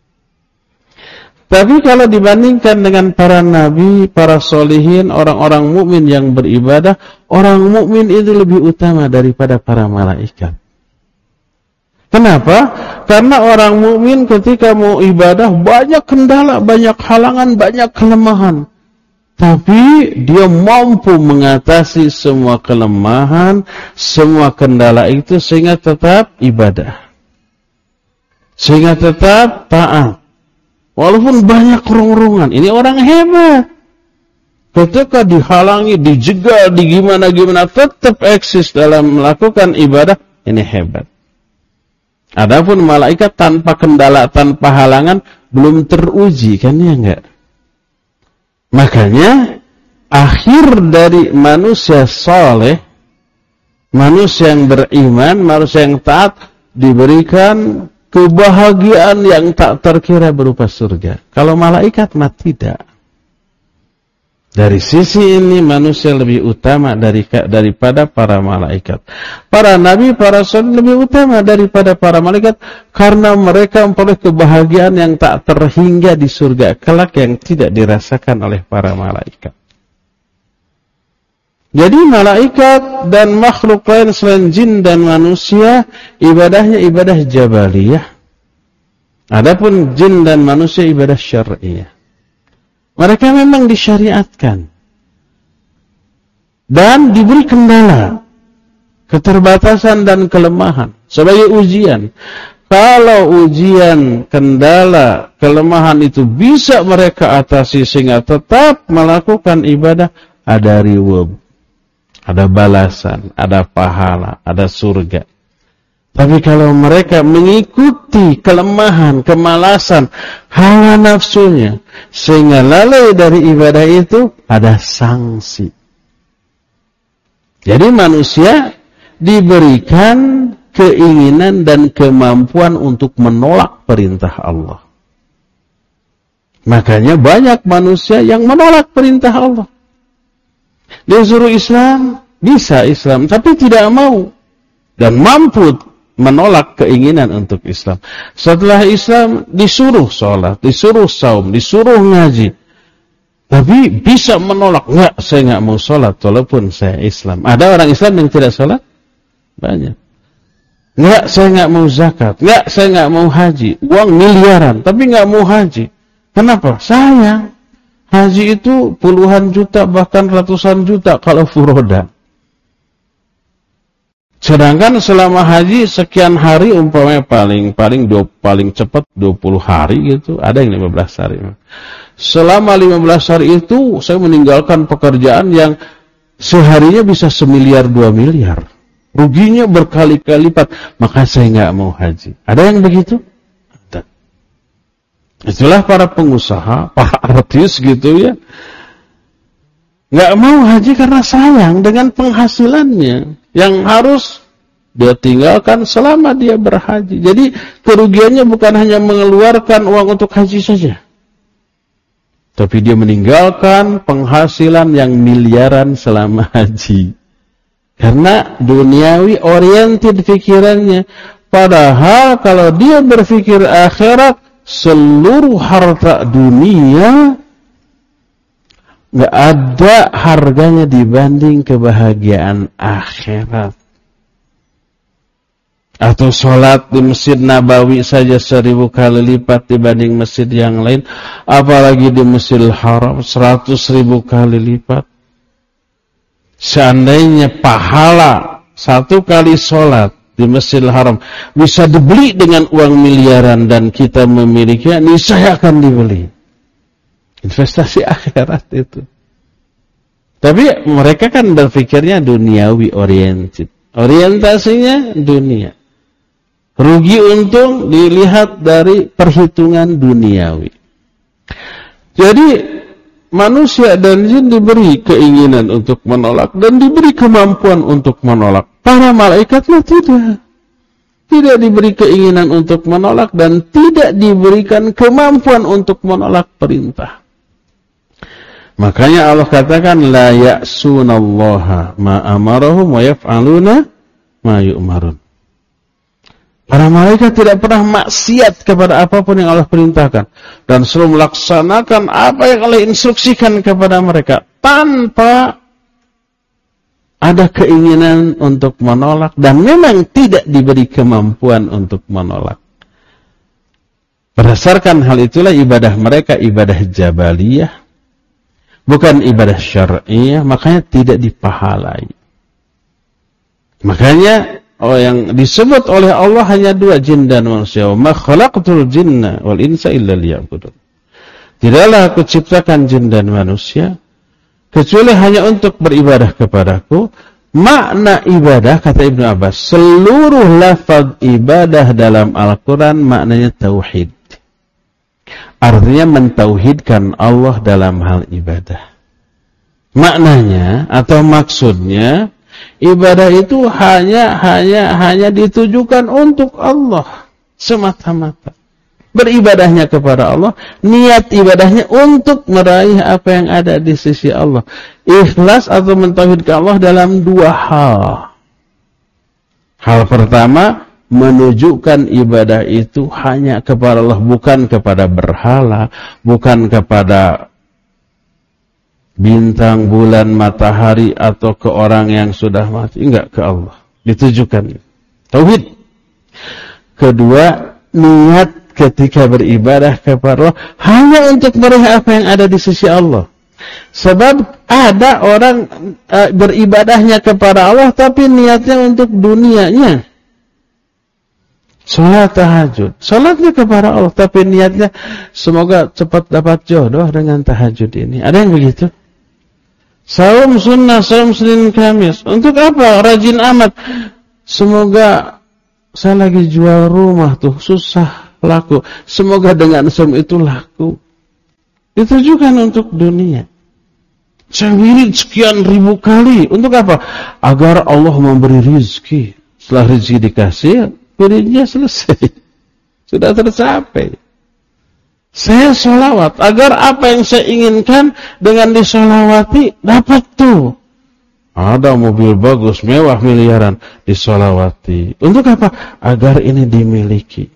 Tapi kalau dibandingkan dengan para nabi, para solihin, orang-orang mukmin yang beribadah, orang mukmin itu lebih utama daripada para malaikat. Kenapa? Karena orang mukmin ketika mau ibadah banyak kendala, banyak halangan, banyak kelemahan. Tapi dia mampu mengatasi semua kelemahan, semua kendala itu sehingga tetap ibadah. Sehingga tetap taat. Walaupun banyak rong-rongan. Ini orang hebat. Ketika dihalangi, dijegal, digimana-gimana, tetap eksis dalam melakukan ibadah. Ini hebat. Adapun malaikat tanpa kendala, tanpa halangan, belum teruji. Kan ya enggak? Makanya, akhir dari manusia saleh, manusia yang beriman, manusia yang taat, diberikan kebahagiaan yang tak terkira berupa surga. Kalau malaikat mah tidak. Dari sisi ini manusia lebih utama daripada para malaikat. Para nabi, para rasul lebih utama daripada para malaikat karena mereka memperoleh kebahagiaan yang tak terhingga di surga kelak yang tidak dirasakan oleh para malaikat. Jadi malaikat dan makhluk lain selain jin dan manusia ibadahnya ibadah jabaliyah. Adapun jin dan manusia ibadah syar'iyah. Mereka memang disyariatkan dan diberi kendala, keterbatasan dan kelemahan sebagai ujian. Kalau ujian, kendala, kelemahan itu bisa mereka atasi sehingga tetap melakukan ibadah, ada reward, ada balasan, ada pahala, ada surga. Tapi kalau mereka mengikuti kelemahan, kemalasan, hawa nafsunya, sehingga lalai dari ibadah itu, ada sanksi. Jadi manusia diberikan keinginan dan kemampuan untuk menolak perintah Allah. Makanya banyak manusia yang menolak perintah Allah. Dia suruh Islam, bisa Islam, tapi tidak mau. Dan mampu menolak keinginan untuk Islam. Setelah Islam disuruh sholat, disuruh saum, disuruh ngaji. Tapi bisa menolak. Enggak, saya enggak mau sholat walaupun saya Islam. Ada orang Islam yang tidak sholat? Banyak. Enggak, saya enggak mau zakat. Enggak, saya enggak mau haji. Uang miliaran, tapi enggak mau haji. Kenapa? Sayang. Haji itu puluhan juta bahkan ratusan juta kalau furoda. Sedangkan selama haji sekian hari umpamanya paling cepat 20 hari gitu, ada yang 15 hari. Selama 15 hari itu saya meninggalkan pekerjaan yang seharinya bisa 1 miliar 2 miliar. Ruginya berkali-kali lipat, maka saya nggak mau haji. Ada yang begitu? Ada. Itulah para pengusaha, para artis gitu ya. Nggak mau haji karena sayang dengan penghasilannya yang harus dia tinggalkan selama dia berhaji. Jadi kerugiannya bukan hanya mengeluarkan uang untuk haji saja, tapi dia meninggalkan penghasilan yang miliaran selama haji. Karena duniawi oriented pikirannya. Padahal kalau dia berpikir akhirat, seluruh harta dunia nggak ada harganya dibanding kebahagiaan akhirat. Atau sholat di Masjid Nabawi saja 1000 kali lipat dibanding masjid yang lain, apalagi di Masjidil Haram 100.000 kali lipat. Seandainya pahala 1 kali sholat di Masjidil Haram bisa dibeli dengan uang miliaran dan kita memilikinya, niscaya akan dibeli. Investasi akhirat itu. Tapi mereka kan berpikirnya duniawi oriented. Orientasinya dunia. Rugi untung dilihat dari perhitungan duniawi. Jadi manusia dan jin diberi keinginan untuk menolak dan diberi kemampuan untuk menolak. Para malaikatnya tidak. Tidak diberi keinginan untuk menolak dan tidak diberikan kemampuan untuk menolak perintah. Makanya Allah katakan la ya'sunallaha ma amarahum wa yaf'aluna ma yu'marun. Para malaikat tidak pernah maksiat kepada apapun yang Allah perintahkan dan selalu melaksanakan apa yang Allah instruksikan kepada mereka tanpa ada keinginan untuk menolak dan memang tidak diberi kemampuan untuk menolak. Berdasarkan hal itulah ibadah mereka ibadah jabaliyah, bukan ibadah syar'iyah, makanya tidak dipahalai. Makanya yang disebut oleh Allah hanya 2, jin dan manusia. Ma khalaqtul jinna wal insa illa liya'budun. Tidaklah aku ciptakan jin dan manusia kecuali hanya untuk beribadah kepadaku. Makna ibadah, kata Ibnu Abbas, seluruh lafaz ibadah dalam Al-Quran maknanya tauhid. Artinya mentauhidkan Allah dalam hal ibadah. Maknanya atau maksudnya, ibadah itu hanya ditujukan untuk Allah semata-mata. Beribadahnya kepada Allah, niat ibadahnya untuk meraih apa yang ada di sisi Allah. Ikhlas atau mentauhidkan Allah dalam 2 hal. Hal pertama, menunjukkan ibadah itu hanya kepada Allah, bukan kepada berhala, bukan kepada bintang, bulan, matahari, atau ke orang yang sudah mati. Enggak, ke Allah. Ditujukan. Tauhid. Kedua, niat ketika beribadah kepada Allah hanya untuk meraih apa yang ada di sisi Allah. Sebab ada orang beribadahnya kepada Allah tapi niatnya untuk dunianya. Salat tahajud, salatnya kepada Allah tapi niatnya semoga cepat dapat jodoh dengan tahajud ini. Ada yang begitu? Saum sunnah, saum Senin Kamis. Untuk apa? Rajin amat. Semoga saya lagi jual rumah tuh susah laku. Semoga dengan saum itu laku. Ditujukan untuk dunia. Saya wirid sekian ribu kali. Untuk apa? Agar Allah memberi rizki. Setelah rizki dikasih, wiridnya selesai. Sudah tercapai. Saya sholawat. Agar apa yang saya inginkan dengan disolawati, dapat tuh. Ada mobil bagus, mewah, miliaran. Disolawati. Untuk apa? Agar ini dimiliki.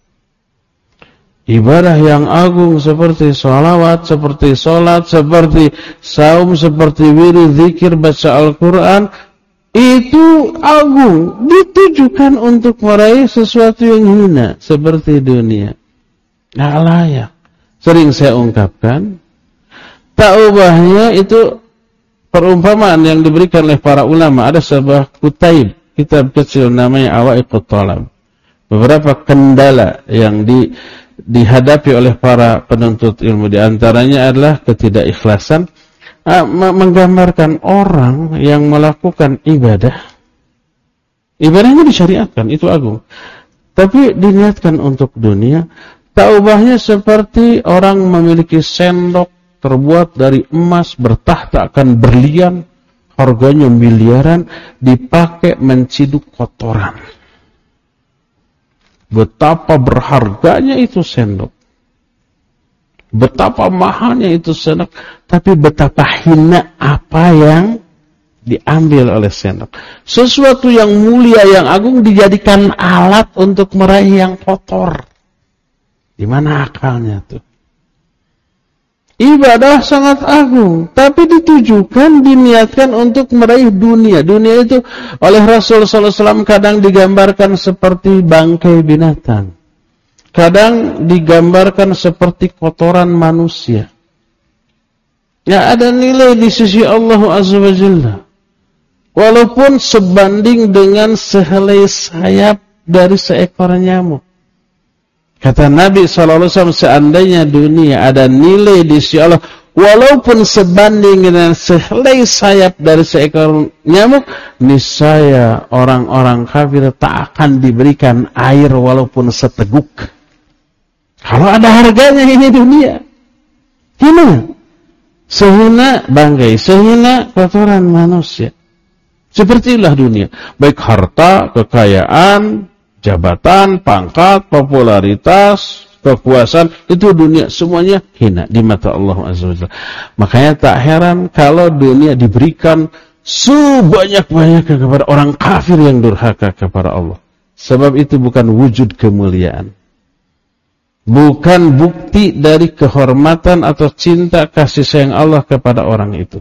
Ibadah yang agung seperti sholawat, seperti sholat, seperti saum, seperti wirid, zikir, baca Al-Quran, itu agung, ditujukan untuk meraih sesuatu yang hina, seperti dunia. Nggak layak. Sering saya ungkapkan, tak ubahnya itu perumpamaan yang diberikan oleh para ulama. Ada sebuah kutaib, kitab kecil namanya Awaiqut Thalab. Beberapa kendala yang dihadapi oleh para penuntut ilmu, di antaranya adalah ketidakikhlasan, menggambarkan orang yang melakukan ibadahnya disyariatkan, itu agung, tapi diniatkan untuk dunia. Taubahnya seperti orang memiliki sendok terbuat dari emas bertahtakan berlian, harganya miliaran, dipakai menciduk kotoran. Betapa berharganya itu sendok, betapa mahalnya itu sendok, tapi betapa hina apa yang diambil oleh sendok. Sesuatu yang mulia, yang agung dijadikan alat untuk meraih yang kotor. Di mana akalnya tuh? Ibadah sangat agung, tapi ditujukan, diniatkan untuk meraih dunia. Dunia itu oleh Rasul sallallahu alaihi wasallam kadang digambarkan seperti bangkai binatang, kadang digambarkan seperti kotoran manusia. Ya, ada nilai di sisi Allah Azza wa Jalla, walaupun sebanding dengan sehelai sayap dari seekor nyamuk. Kata Nabi SAW, seandainya dunia ada nilai di sisi Allah, walaupun sebanding dengan sehelai sayap dari seekor nyamuk, niscaya orang-orang kafir tak akan diberikan air walaupun seteguk. Kalau ada harganya ini dunia, hina, sehina bangkai, sehina kotoran manusia. Sepertilah dunia, baik harta, kekayaan, jabatan, pangkat, popularitas, kekuasaan, itu dunia semuanya hina di mata Allah Azza wa Jalla. Makanya tak heran kalau dunia diberikan sebanyak-banyaknya kepada orang kafir yang durhaka kepada Allah. Sebab itu bukan wujud kemuliaan, bukan bukti dari kehormatan atau cinta kasih sayang Allah kepada orang itu.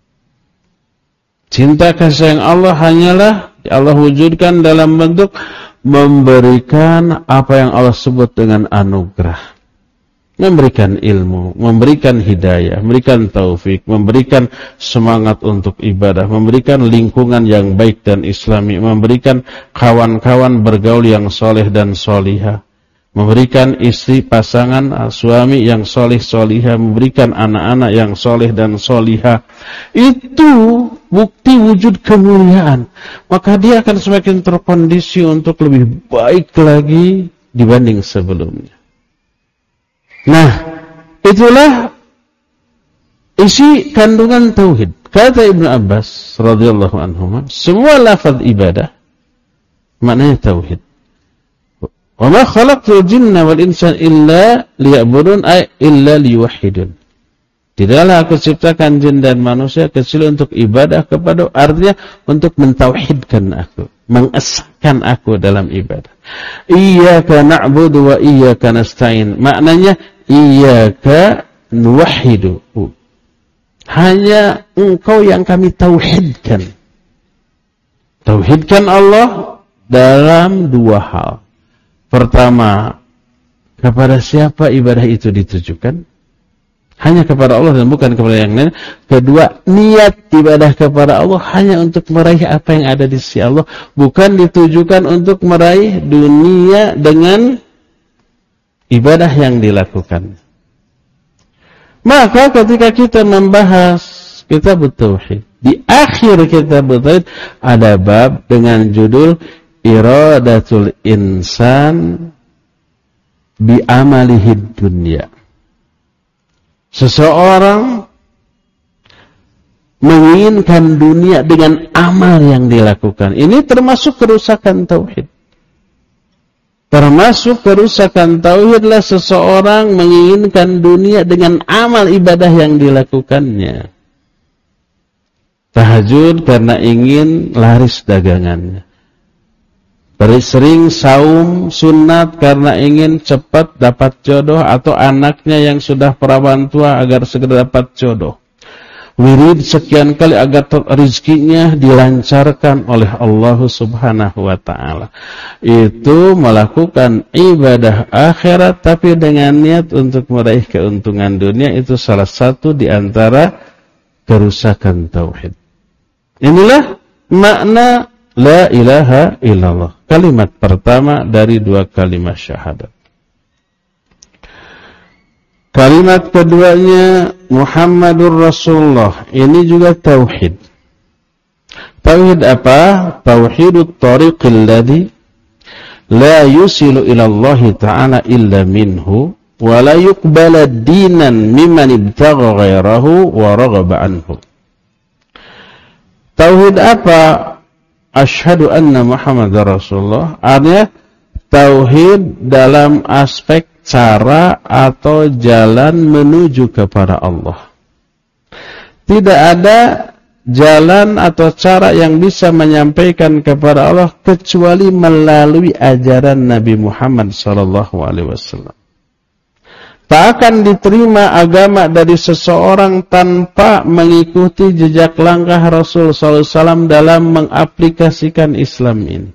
Cinta kasih sayang Allah hanyalah Allah wujudkan dalam bentuk memberikan apa yang Allah sebut dengan anugerah. Memberikan ilmu, memberikan hidayah, memberikan taufik, memberikan semangat untuk ibadah, memberikan lingkungan yang baik dan islami, memberikan kawan-kawan bergaul yang soleh dan solihah, memberikan istri pasangan suami yang soleh solihah, memberikan anak-anak yang soleh dan solihah. Itu bukti wujud kemuliaan. Maka dia akan semakin terkondisi untuk lebih baik lagi dibanding sebelumnya. Nah, itulah isi kandungan tauhid. Kata Ibnu Abbas radhiyallahu anhu, semua lafaz ibadah maknanya tauhid. Wa ma khalaqtul jinna wal insa illa liya'budun, ay illa liyuwahhidun. Tidaklah aku ciptakan jin dan manusia kecuali untuk ibadah kepada, artinya untuk mentauhidkan aku, mengesahkan aku dalam ibadah. Iyyaka na'budu wa iyyaka nasta'in. Maknanya iyyaka nuwahhidu. Hanya engkau yang kami tauhidkan. Tauhidkan Allah dalam dua hal. Pertama, kepada siapa ibadah itu ditujukan? Hanya kepada Allah dan bukan kepada yang lain. Kedua, niat ibadah kepada Allah hanya untuk meraih apa yang ada di sisi Allah, bukan ditujukan untuk meraih dunia dengan ibadah yang dilakukan. Maka ketika kita membahas kitab tauhid, di akhir kitab tauhid ada bab dengan judul Iradatul Insan bi amalihid dunya. Seseorang menginginkan dunia dengan amal yang dilakukan. Ini termasuk kerusakan tauhid. Termasuk kerusakan tauhid adalah seseorang menginginkan dunia dengan amal ibadah yang dilakukannya. Tahajud karena ingin laris dagangannya. Sering saum sunat karena ingin cepat dapat jodoh, atau anaknya yang sudah perawan tua agar segera dapat jodoh. Wirid sekian kali agar rezekinya dilancarkan oleh Allah Subhanahu wa taala. Itu melakukan ibadah akhirat tapi dengan niat untuk meraih keuntungan dunia. Itu salah satu di antara kerusakan tauhid. Inilah makna la ilaha illallah. Kalimat pertama dari dua kalimat syahadat. Kalimat keduanya Muhammadur Rasulullah. Ini juga tauhid. Tauhid apa? Tauhidut tariqil ladzi la yusilu ila Allah ta'ala illa minhu wa la yuqbala dinan mimman ibtagha ghairahu wa raghaba anhu. Tauhid apa? Asyhadu anna Muhammadar Rasulullah. Artinya tauhid dalam aspek cara atau jalan menuju kepada Allah. Tidak ada jalan atau cara yang bisa menyampaikan kepada Allah kecuali melalui ajaran Nabi Muhammad SAW. Tak akan diterima agama dari seseorang tanpa mengikuti jejak langkah Rasul SAW dalam mengaplikasikan Islam ini.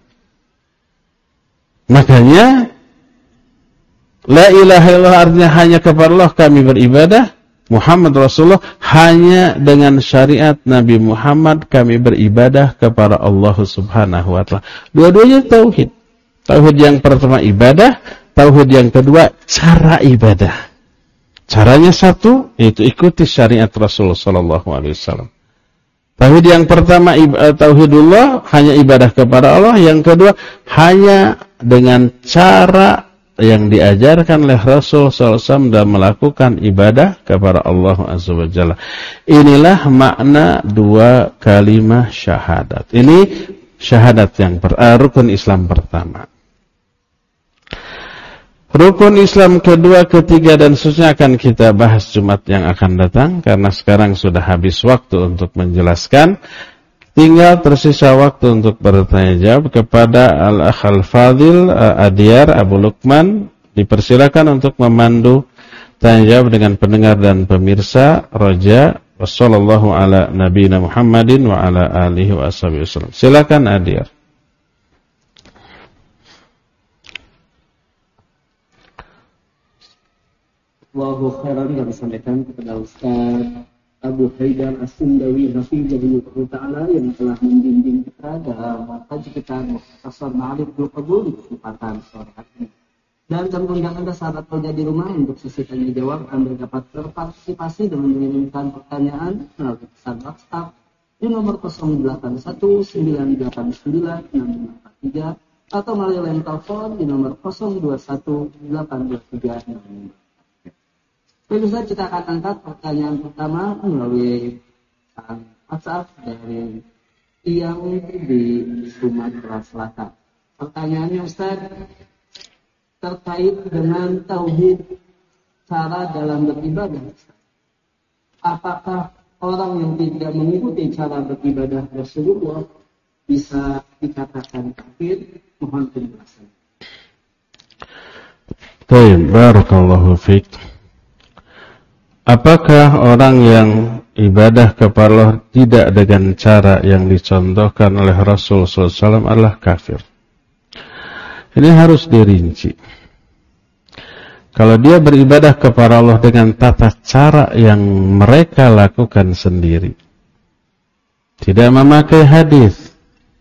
Makanya la ilaha illallah artinya hanya kepada Allah kami beribadah. Muhammad Rasulullah hanya dengan syariat Nabi Muhammad kami beribadah kepada Allah Subhanahu wa taala. Dua-duanya tauhid. Tauhid yang pertama ibadah, tauhid yang kedua cara ibadah. Caranya satu, yaitu ikuti syariat Rasulullah sallallahu alaihi wasallam. Tauhid yang pertama tauhidullah, hanya ibadah kepada Allah, yang kedua hanya dengan cara yang diajarkan oleh Rasul SAW dalam melakukan ibadah kepada Allah Azza wa Jalla. Inilah makna dua kalimat syahadat. Ini syahadat yang rukun Islam pertama. Rukun Islam kedua, ketiga dan seterusnya akan kita bahas Jumat yang akan datang karena sekarang sudah habis waktu untuk menjelaskan. Tinggal tersisa waktu untuk bertanya jawab kepada Al-Akh Al-Fadil Adiyar Abu Lukman. Dipersilakan untuk memandu tanya jawab dengan pendengar dan pemirsa. Raja wassallallahu ala nabiyina Muhammadin wa ala alihi wa ashabihi wasallam. Silakan Adiyar. Allahu khairan yang disampaikan kepada Ustaz Abu Haidar As-Sundawi Hafizahullah Ta'ala yang telah membimbing kita dalam makaji kita Mukhtasar Ma'riful Qabul di kesempatan sore hari ini. Dan kami undang Anda sahabat kerja di rumah untuk sesi tanya jawab. Anda dapat berpartisipasi dengan mengirimkan pertanyaan melalui pesan WhatsApp di nomor 0819896543 atau melalui line telepon di nomor 0218236543. Pemirsa, kita akan angkat pertanyaan pertama melalui WhatsApp dari Tiang di Sumatera Selatan. Pertanyaannya Ustaz, terkait dengan tauhid cara dalam beribadah. Apakah orang yang tidak mengikuti cara beribadah Rasulullah bisa dikatakan kafir? Mohon penjelasan. Baik, barakallahu fiik. Apakah orang yang ibadah kepada Allah tidak dengan cara yang dicontohkan oleh Rasul SAW adalah kafir? Ini harus dirinci. Kalau dia beribadah kepada Allah dengan tata cara yang mereka lakukan sendiri, tidak memakai hadis,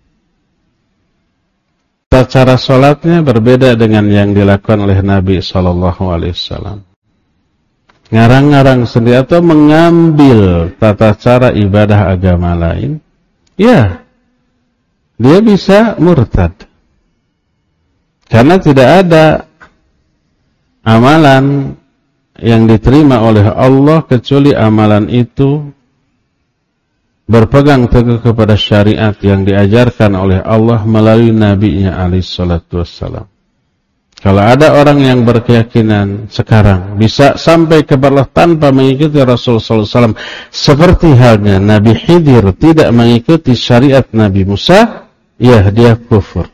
tata cara sholatnya berbeda dengan yang dilakukan oleh Nabi SAW, ngarang-ngarang sendiri atau mengambil tata cara ibadah agama lain, ya, dia bisa murtad. Karena tidak ada amalan yang diterima oleh Allah kecuali amalan itu berpegang teguh kepada syariat yang diajarkan oleh Allah melalui Nabi-Nya alaihi salatu wassalam. Kalau ada orang yang berkeyakinan sekarang bisa sampai kepada Allah tanpa mengikuti Rasulullah SAW, seperti halnya Nabi Khidir tidak mengikuti syariat Nabi Musa, ya dia kufur.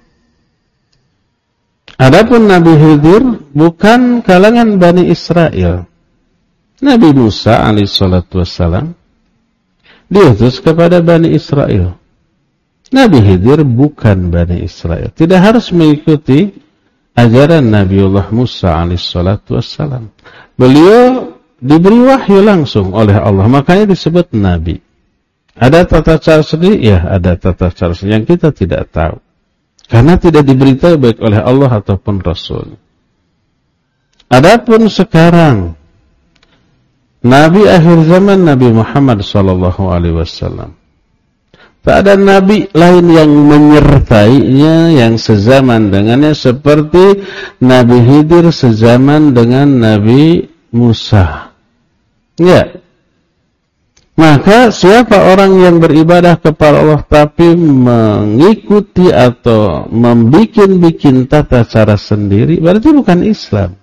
Adapun Nabi Khidir bukan kalangan Bani Israel. Nabi Musa alaihissalam diutus kepada Bani Israel. Nabi Khidir bukan Bani Israel. Tidak harus mengikuti ajaran Nabiullah Musa alaihissalam. Beliau diberi wahyu langsung oleh Allah, makanya disebut Nabi. Ada tata cara sendiri? Ya, ada tata cara sendiri yang kita tidak tahu. Karena tidak diberitahu baik oleh Allah ataupun Rasul. Adapun sekarang Nabi akhir zaman Nabi Muhammad SAW, tak ada Nabi lain yang menyertainya yang sezaman dengannya seperti Nabi Khidir sezaman dengan Nabi Musa. Ya. Maka siapa orang yang beribadah kepada Allah tapi mengikuti atau membikin tata cara sendiri, berarti bukan Islam.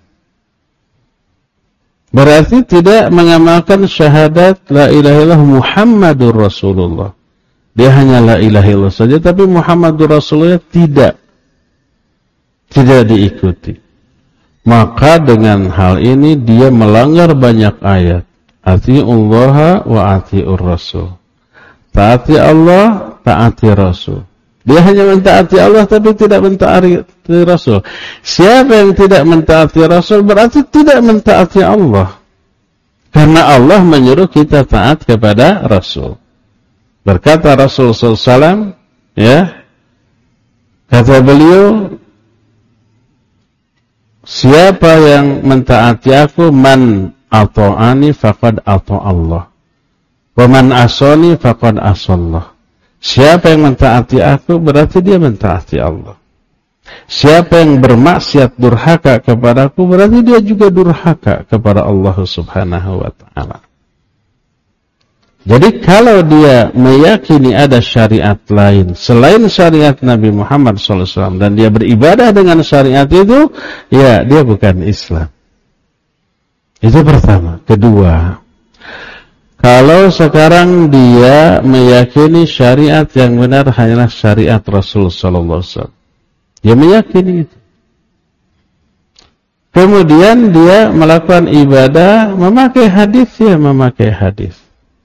Berarti tidak mengamalkan syahadat la ilaha illallah Muhammadur Rasulullah. Dia hanya la ilaha illallah saja, tapi Muhammadur Rasulullah tidak diikuti. Maka dengan hal ini dia melanggar banyak ayat. Atiullaha wa atiur Rasul. Taati Allah, taati Rasul. Dia hanya mentaati Allah tapi tidak mentaati Rasul. Siapa yang tidak mentaati Rasul berarti tidak mentaati Allah. Karena Allah menyuruh kita taat kepada Rasul. Berkata Rasul SAW, ya, kata beliau, siapa yang mentaati aku, man ata'ani faqad ata'allah. Wa man asani faqad asallah. Siapa yang mentaati aku berarti dia mentaati Allah. Siapa yang bermaksiat durhaka kepadaku berarti dia juga durhaka kepada Allah Subhanahu wa taala. Jadi kalau dia meyakini ada syariat lain selain syariat Nabi Muhammad SAW dan dia beribadah dengan syariat itu, ya dia bukan Islam. Itu pertama. Kedua, kalau sekarang dia meyakini syariat yang benar hanyalah syariat Rasul sallallahu alaihi wasallam. Dia meyakini itu. Kemudian dia melakukan ibadah memakai hadis, ya memakai hadis.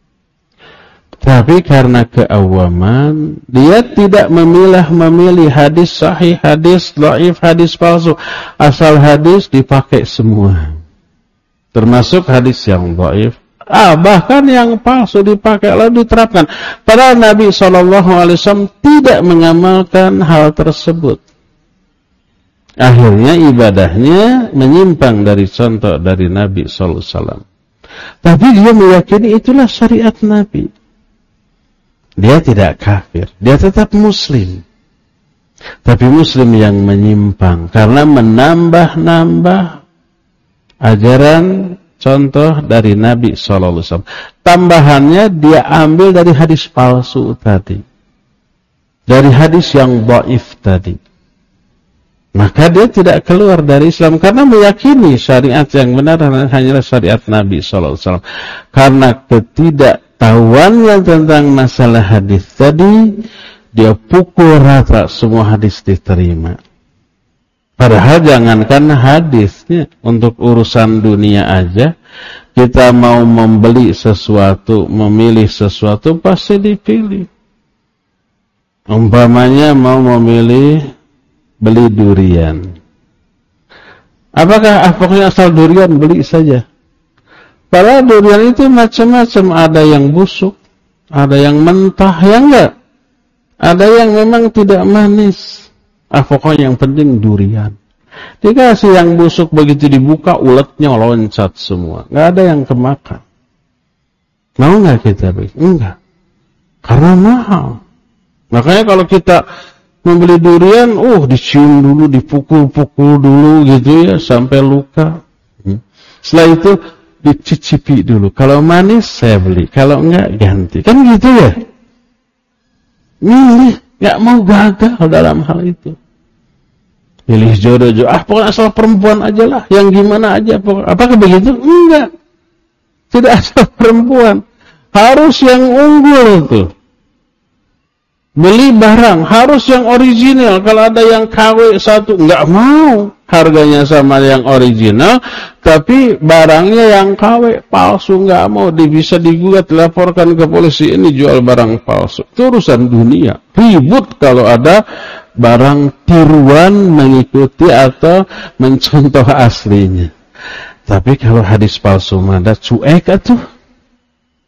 Tapi karena keawaman, dia tidak memilih hadis sahih, hadis dhaif, hadis palsu. Asal hadis dipakai semua. Termasuk hadis yang dhaif, bahkan yang palsu dipakai lalu diterapkan. Padahal Nabi SAW tidak mengamalkan hal tersebut. Akhirnya ibadahnya menyimpang dari contoh dari Nabi SAW. Tapi dia meyakini itulah syariat Nabi. Dia tidak kafir, dia tetap muslim. Tapi muslim yang menyimpang karena menambah-nambah ajaran contoh dari Nabi SAW. Tambahannya dia ambil dari hadis palsu tadi. Dari hadis yang dhaif tadi. Maka dia tidak keluar dari Islam karena meyakini syariat yang benar hanyalah syariat Nabi SAW. Karena ketidaktahuannya tentang masalah hadis tadi, dia pukul rata semua hadis diterima. Padahal jangankan hadisnya, untuk urusan dunia aja, kita mau membeli sesuatu, memilih sesuatu, pasti dipilih. Umpamanya mau memilih beli durian. Apakah pokoknya asal durian beli saja? Padahal durian itu macam-macam, ada yang busuk, ada yang mentah, yang enggak. Ada yang memang tidak manis. Pokoknya yang penting durian. Dikasih yang busuk, begitu dibuka uletnya loncat semua. Enggak ada yang kemakan. Mau enggak kita beli? Enggak. Karena mahal. Makanya kalau kita membeli durian, dicium dulu, dipukul-pukul dulu gitu ya, sampai luka. Setelah itu dicicipi dulu. Kalau manis saya beli, kalau enggak ganti. Kan gitu ya. Milih, enggak mau gagal dalam hal itu. Pilih jodoh-jodoh. Pokoknya asal perempuan aja lah, yang gimana aja. Apakah begitu? Enggak. Tidak asal perempuan. Harus yang unggul tuh. Beli barang harus yang original. Kalau ada yang KW satu, enggak mau. Harganya sama yang original, tapi barangnya yang KW palsu, enggak mau. Bisa digugat, laporkan ke polisi, ini jual barang palsu. Itu urusan dunia. Ribut kalau ada barang tiruan mengikuti atau mencontoh aslinya. Tapi kalau hadis palsu ada cuek atuh.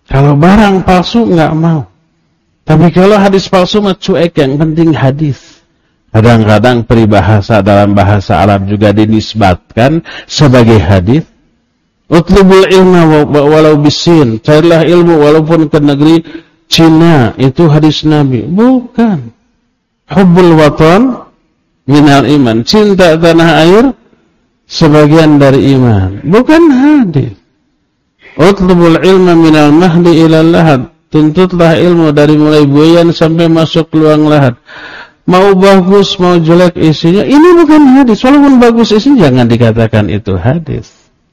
Kalau barang palsu nggak mau. Tapi kalau hadis palsu mah cuek, yang penting hadis. Kadang-kadang peribahasa dalam bahasa Arab juga dinisbatkan sebagai hadis. Utlubul ilma walau bisin. Carilah ilmu walaupun ke negeri Cina. Itu hadis Nabi. Bukan. Hubbul watan minal iman. Cinta tanah air sebagian dari iman. Bukan hadis. Utlubul ilma minal mahdi ilal lahad. Tuntutlah ilmu dari mulai buayan sampai masuk luang lahat. Mau bagus, mau jelek isinya, ini bukan hadis. Walaupun bagus isinya, jangan dikatakan itu hadis.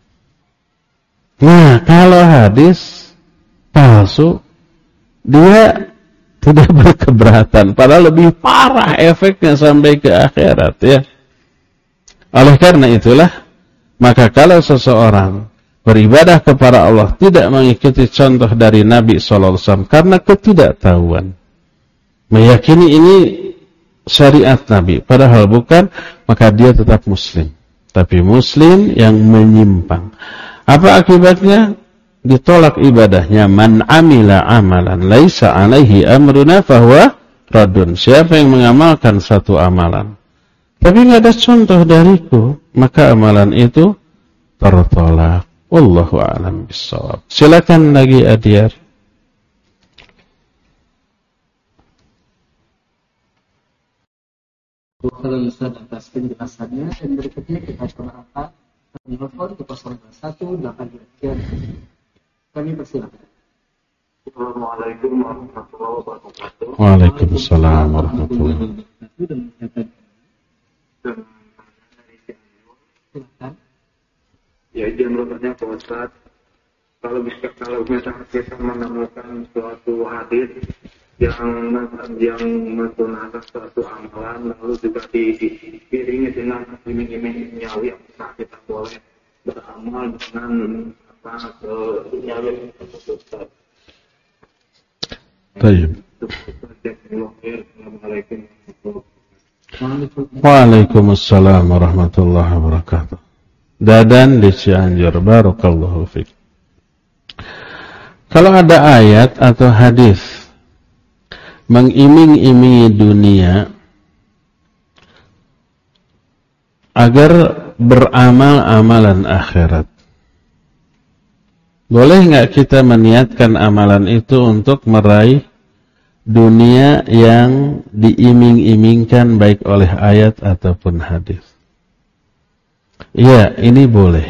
Nah, kalau hadis palsu, dia tidak berkeberatan. Padahal lebih parah efeknya sampai ke akhirat, ya. Oleh karena itulah, maka kalau seseorang beribadah kepada Allah tidak mengikuti contoh dari Nabi SAW karena ketidaktahuan, meyakini ini syariat Nabi, padahal bukan, maka dia tetap muslim. Tapi muslim yang menyimpang. Apa akibatnya? Ditolak ibadahnya. Man amila amalan laisa alaihi amruna fahuwa raddun. Siapa yang mengamalkan satu amalan tapi tidak ada contoh dariku, maka amalan itu tertolak. Wallahu a'lam bishawab. Silakan lagi Adyar. Kalau Ustaz atas penjelasannya, dan berikutnya kita coba angkat telepon ke 01823. Kami persilakan. Assalamualaikum warahmatullahi wabarakatuh. Waalaikumsalam warahmatullahi wabarakatuh. Silakan. Ya, izin bertanya ke Ustaz, kalau misalnya kita menemukan suatu hadis yang mensunahkan suatu amalan, lalu juga diiringi dengan iming-iming nyawi, apakah kita boleh beramal dengan nyawi tersebut? Baik. Waalaikumsalam warahmatullahi wabarakatuh. Dadan di Cianjur, barakallahu fiik. Kalau ada ayat atau hadis mengiming-imingi dunia agar beramal amalan akhirat, boleh nggak kita meniatkan amalan itu untuk meraih dunia yang diiming-imingkan baik oleh ayat ataupun hadis? Iya, ini boleh.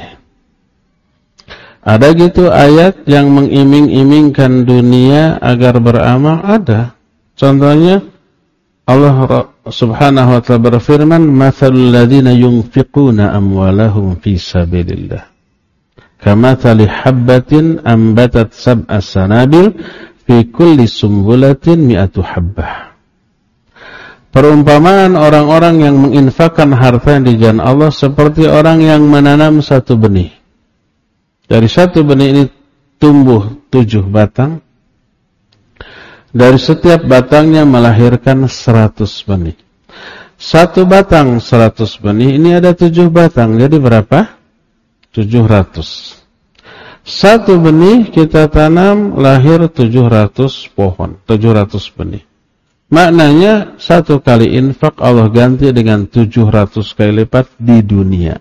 Ada gitu ayat yang mengiming-imingkan dunia agar beramal? Ada. Contohnya Allah Subhanahu wa ta'ala berfirman, "Matsalul ladzina yunfiquna amwalahum fi sabilillah kamatsali habbatin ambatat sab'a sanabil fi kulli sumbulatin mi'atu habbah." Perumpamaan orang-orang yang menginfakkan harta di jalan Allah seperti orang yang menanam satu benih. Dari satu benih ini tumbuh 7 batang. Dari setiap batangnya melahirkan 100 benih. Satu batang 100 benih, ini ada 7 batang. Jadi berapa? 700. Satu benih kita tanam lahir 700 pohon, 700 benih. Maknanya satu kali infak Allah ganti dengan 700 kali lipat di dunia.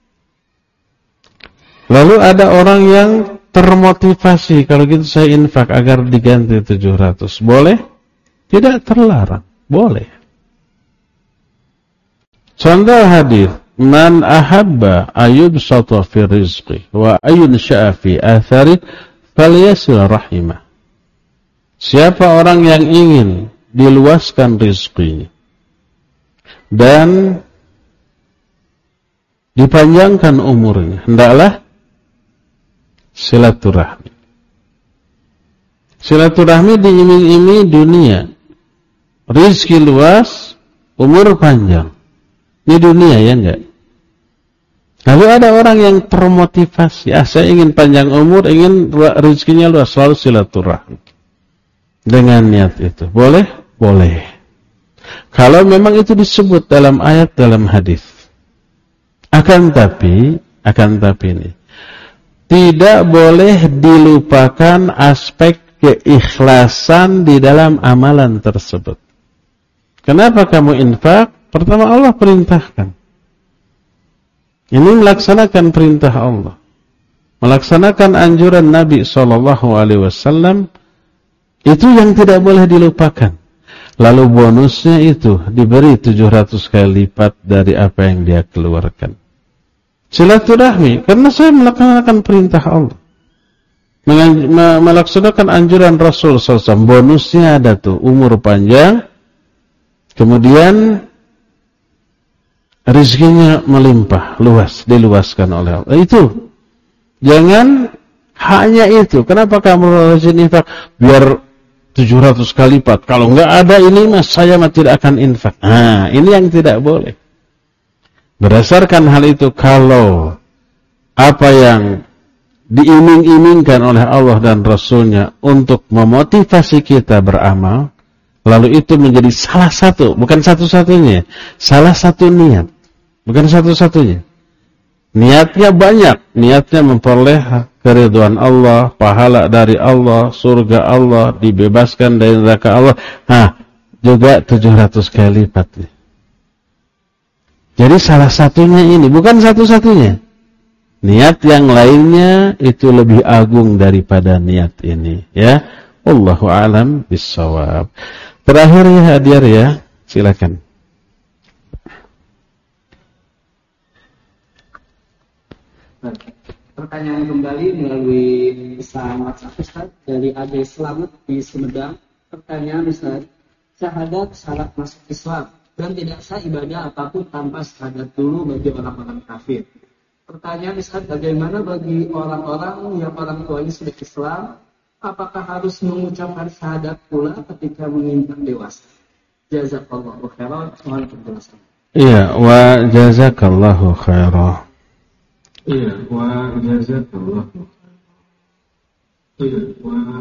Lalu ada orang yang termotivasi, kalau gitu saya infak agar diganti 700. Boleh? Tidak terlarang. Boleh. Contoh hadis, man ahabba ayubsata fi rizqi wa ayunsha'a fi athari falyasil rahimah. Siapa orang yang ingin diluaskan rizqinya dan dipanjangkan umurnya, hendaklah silaturahmi. Silaturahmi diiming-imingi dunia, rizki luas, umur panjang. Ini dunia, ya enggak? Lalu ada orang yang termotivasi, saya ingin panjang umur, ingin rizkinya luas, selalu silaturahmi. Dengan niat itu, boleh? Boleh. Kalau memang itu disebut dalam ayat, dalam hadis. Akan tapi ini, tidak boleh dilupakan aspek keikhlasan di dalam amalan tersebut. Kenapa kamu infak? Pertama, Allah perintahkan. Ini melaksanakan perintah Allah, melaksanakan anjuran Nabi SAW. Itu yang tidak boleh dilupakan. Lalu bonusnya itu diberi 700 kali lipat dari apa yang dia keluarkan. Silaturahmi, karena saya melaksanakan perintah Allah, melaksanakan anjuran Rasul SAW. Bonusnya ada tuh, umur panjang, kemudian rezekinya melimpah, luas, diluaskan oleh Allah. Itu, jangan hanya itu. Kenapa kamu rajin infak? Biar 700 kali lipat. Kalau enggak ada ini mas, saya tidak akan infak. Nah, ini yang tidak boleh. Berdasarkan hal itu, kalau apa yang diiming-imingkan oleh Allah dan Rasulnya untuk memotivasi kita beramal, lalu itu menjadi salah satu, bukan satu-satunya, salah satu niat, bukan satu-satunya. Niatnya banyak, niatnya memperoleh keridhaan Allah, pahala dari Allah, surga Allah, dibebaskan dari neraka Allah. Nah, juga 700 kali lipat. Jadi salah satunya ini, bukan satu-satunya. Niat yang lainnya itu lebih agung daripada niat ini, ya. Wallahu a'lam bissawab. Terakhir ya hadir ya, silakan. Pertanyaan kembali melalui pesan WhatsApp Ustaz dari Ade Selamat di Sumedang. Pertanyaan Ustaz, syahadat syarat masuk Islam dan tidak sah ibadah apapun tanpa syahadat dulu bagi orang-orang kafir. Pertanyaan Ustaz, bagaimana bagi orang-orang yang orang tuanya sudah Islam, apakah harus mengucapkan syahadat pula ketika menginjak dewasa? Jazakallahu khairan. Mohon penjelasan. Iya, wa jazakallahu khairan. Iya, wa jazakallahu. Iya, wa.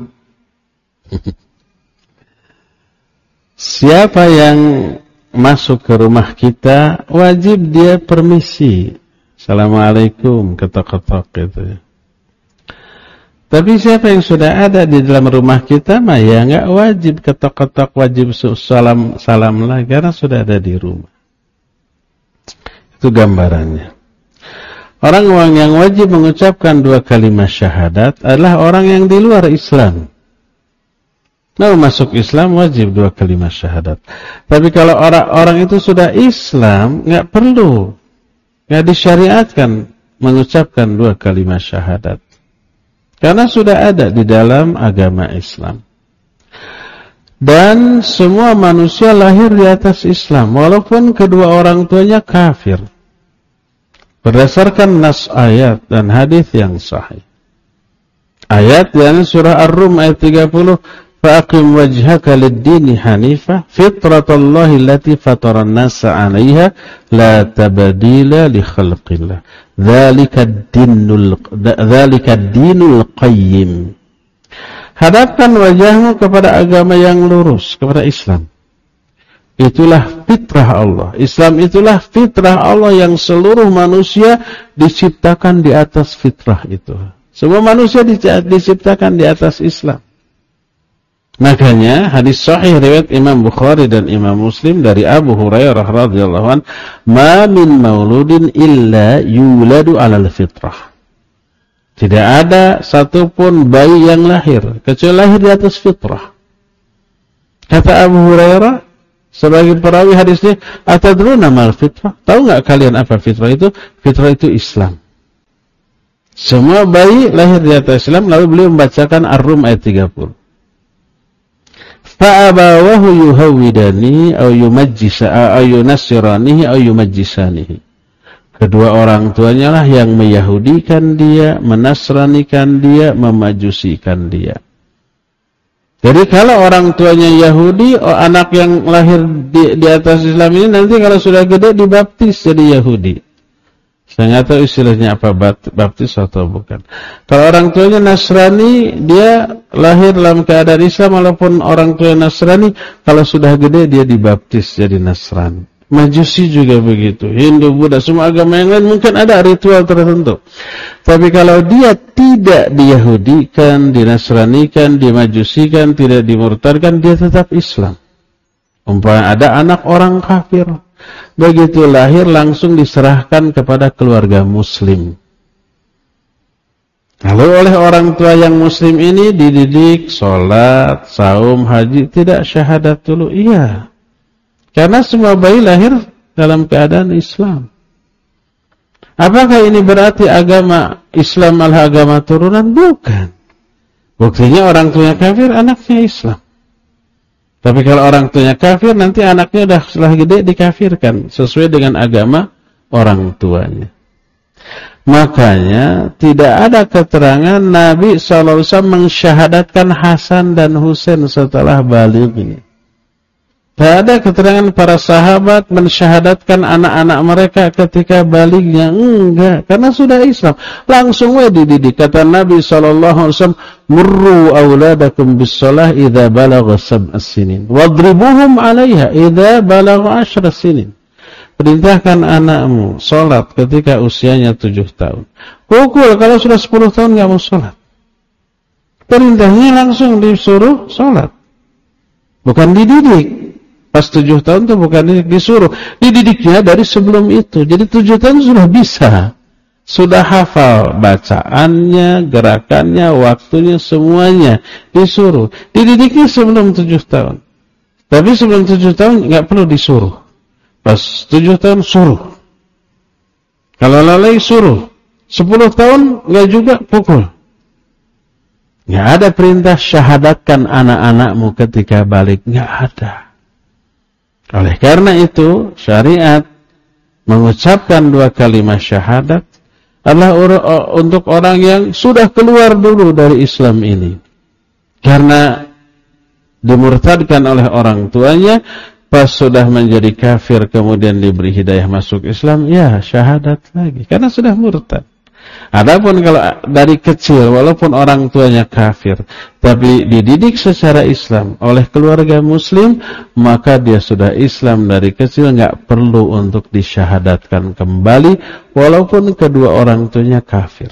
Siapa yang masuk ke rumah kita, wajib dia permisi. Assalamualaikum, ketok-ketok gitu. Tapi siapa yang sudah ada di dalam rumah kita, mah ya enggak wajib ketok-ketok, wajib salam lah, karena sudah ada di rumah. Itu gambarannya. Orang yang wajib mengucapkan 2 kalimat syahadat adalah orang yang di luar Islam. Mau masuk Islam wajib 2 kalimat syahadat. Tapi kalau orang itu sudah Islam, enggak perlu, enggak disyariatkan mengucapkan 2 kalimat syahadat. Karena sudah ada di dalam agama Islam. Dan semua manusia lahir di atas Islam, walaupun kedua orang tuanya kafir. Berdasarkan nas ayat dan hadis yang sahih. Ayat yang surah Ar-Rum ayat 30, faqim wajhaka lid-dini hanifah fitratallahi allati fataran nasa 'alaiha la tabdila li khalqillah. Dzalika ad-dinul qayyim. Hadapkan wajahmu kepada agama yang lurus, kepada Islam. Itulah fitrah Allah. Islam itulah fitrah Allah yang seluruh manusia diciptakan di atas fitrah itu. Semua manusia diciptakan di atas Islam. Makanya hadis sahih riwayat Imam Bukhari dan Imam Muslim dari Abu Hurairah radhiyallahu anhu, "Ma min mauludin illa yuladu 'alal fitrah." Tidak ada satupun bayi yang lahir kecuali lahir di atas fitrah. Kata Abu Hurairah sebagai perawi hadisnya, "Atadruna mal fitrah?" Tahu enggak kalian apa fitrah itu? Fitrah itu Islam. Semua bayi lahir di atas Islam, lalu beliau membacakan Ar-Rum ayat 30. Fa'abawahu yuhawidani aw yumajjisa aw yunassiranihi aw yumajjisanihi. Kedua orang tuanya lah yang meyahudikan dia, menasranikan dia, memajusikan dia. Jadi kalau orang tuanya Yahudi, anak yang lahir di atas Islam ini nanti kalau sudah gede dibaptis jadi Yahudi. Saya nggak tahu istilahnya apa, baptis atau bukan. Kalau orang tuanya Nasrani, dia lahir dalam keadaan Islam walaupun orang tuanya Nasrani, kalau sudah gede dia dibaptis jadi Nasrani. Majusi juga begitu, Hindu, Buddha, semua agama yang lain mungkin ada ritual tertentu. Tapi kalau dia tidak diyahudikan, dinasranikan, dimajusikan, tidak dimurtadkan, dia tetap Islam. Umpamanya ada anak orang kafir, begitu lahir langsung diserahkan kepada keluarga muslim. Lalu oleh orang tua yang muslim ini dididik sholat, saum, haji, tidak syahadat dulu, iya. Karena semua bayi lahir dalam keadaan Islam. Apakah ini berarti agama Islam adalah agama turunan? Bukan. Buktinya orang tuanya kafir, anaknya Islam. Tapi kalau orang tuanya kafir, nanti anaknya sudah setelah gede dikafirkan sesuai dengan agama orang tuanya. Makanya tidak ada keterangan Nabi SAW mensyahadatkan Hasan dan Husain setelah baligh. Tidak ada keterangan para sahabat mensyahadatkan anak-anak mereka ketika balighnya. Enggak, karena sudah Islam. Langsung dididik. Kata Nabi SAW, murru awladakum bis-shalah idza balagha 7 sinin. Wadribuhum 'alaiha idza balagha 10 sinin. Perintahkan anakmu sholat ketika usianya 7 tahun. Pukul kalau sudah 10 tahun nggak mau sholat. Perintahnya langsung disuruh sholat. Bukan dididik. Pas 7 tahun itu bukan disuruh. Dididiknya dari sebelum itu. Jadi 7 tahun sudah bisa. Sudah hafal bacaannya, gerakannya, waktunya, semuanya. Disuruh. Dididiknya sebelum 7 tahun. Tapi sebelum 7 tahun nggak perlu disuruh. Pas 7 tahun suruh. Kalau lalai suruh. 10 tahun nggak juga pukul. Nggak ada perintah syahadatkan anak-anakmu ketika balik. Nggak ada. Oleh karena itu, syariat mengucapkan 2 kalimat syahadat adalah untuk orang yang sudah keluar dulu dari Islam ini. Karena dimurtadkan oleh orang tuanya, pas sudah menjadi kafir kemudian diberi hidayah masuk Islam, ya syahadat lagi. Karena sudah murtad. Adapun kalau dari kecil, walaupun orang tuanya kafir, tapi dididik secara Islam oleh keluarga muslim, maka dia sudah Islam dari kecil, nggak perlu untuk disyahadatkan kembali, walaupun kedua orang tuanya kafir.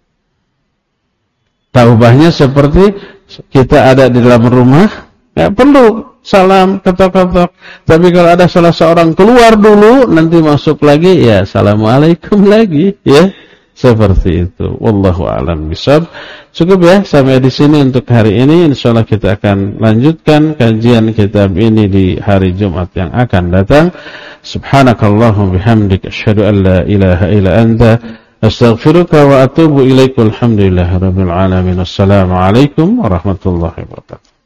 Taubahnya seperti kita ada di dalam rumah, nggak perlu salam, ketok-ketok. Tapi kalau ada salah seorang keluar dulu, nanti masuk lagi, ya assalamualaikum lagi, ya. Seperti itu. Wallahu a'lam bishawab. Cukup ya sampai di sini untuk hari ini. Insyaallah kita akan lanjutkan kajian kitab ini di hari Jumat yang akan datang. Subhanakallahumma bihamdika asyhadu an la ilaha illa anta astaghfiruka wa atubu ilaika. Alhamdulillahirabbil alamin. Assalamualaikum warahmatullahi wabarakatuh.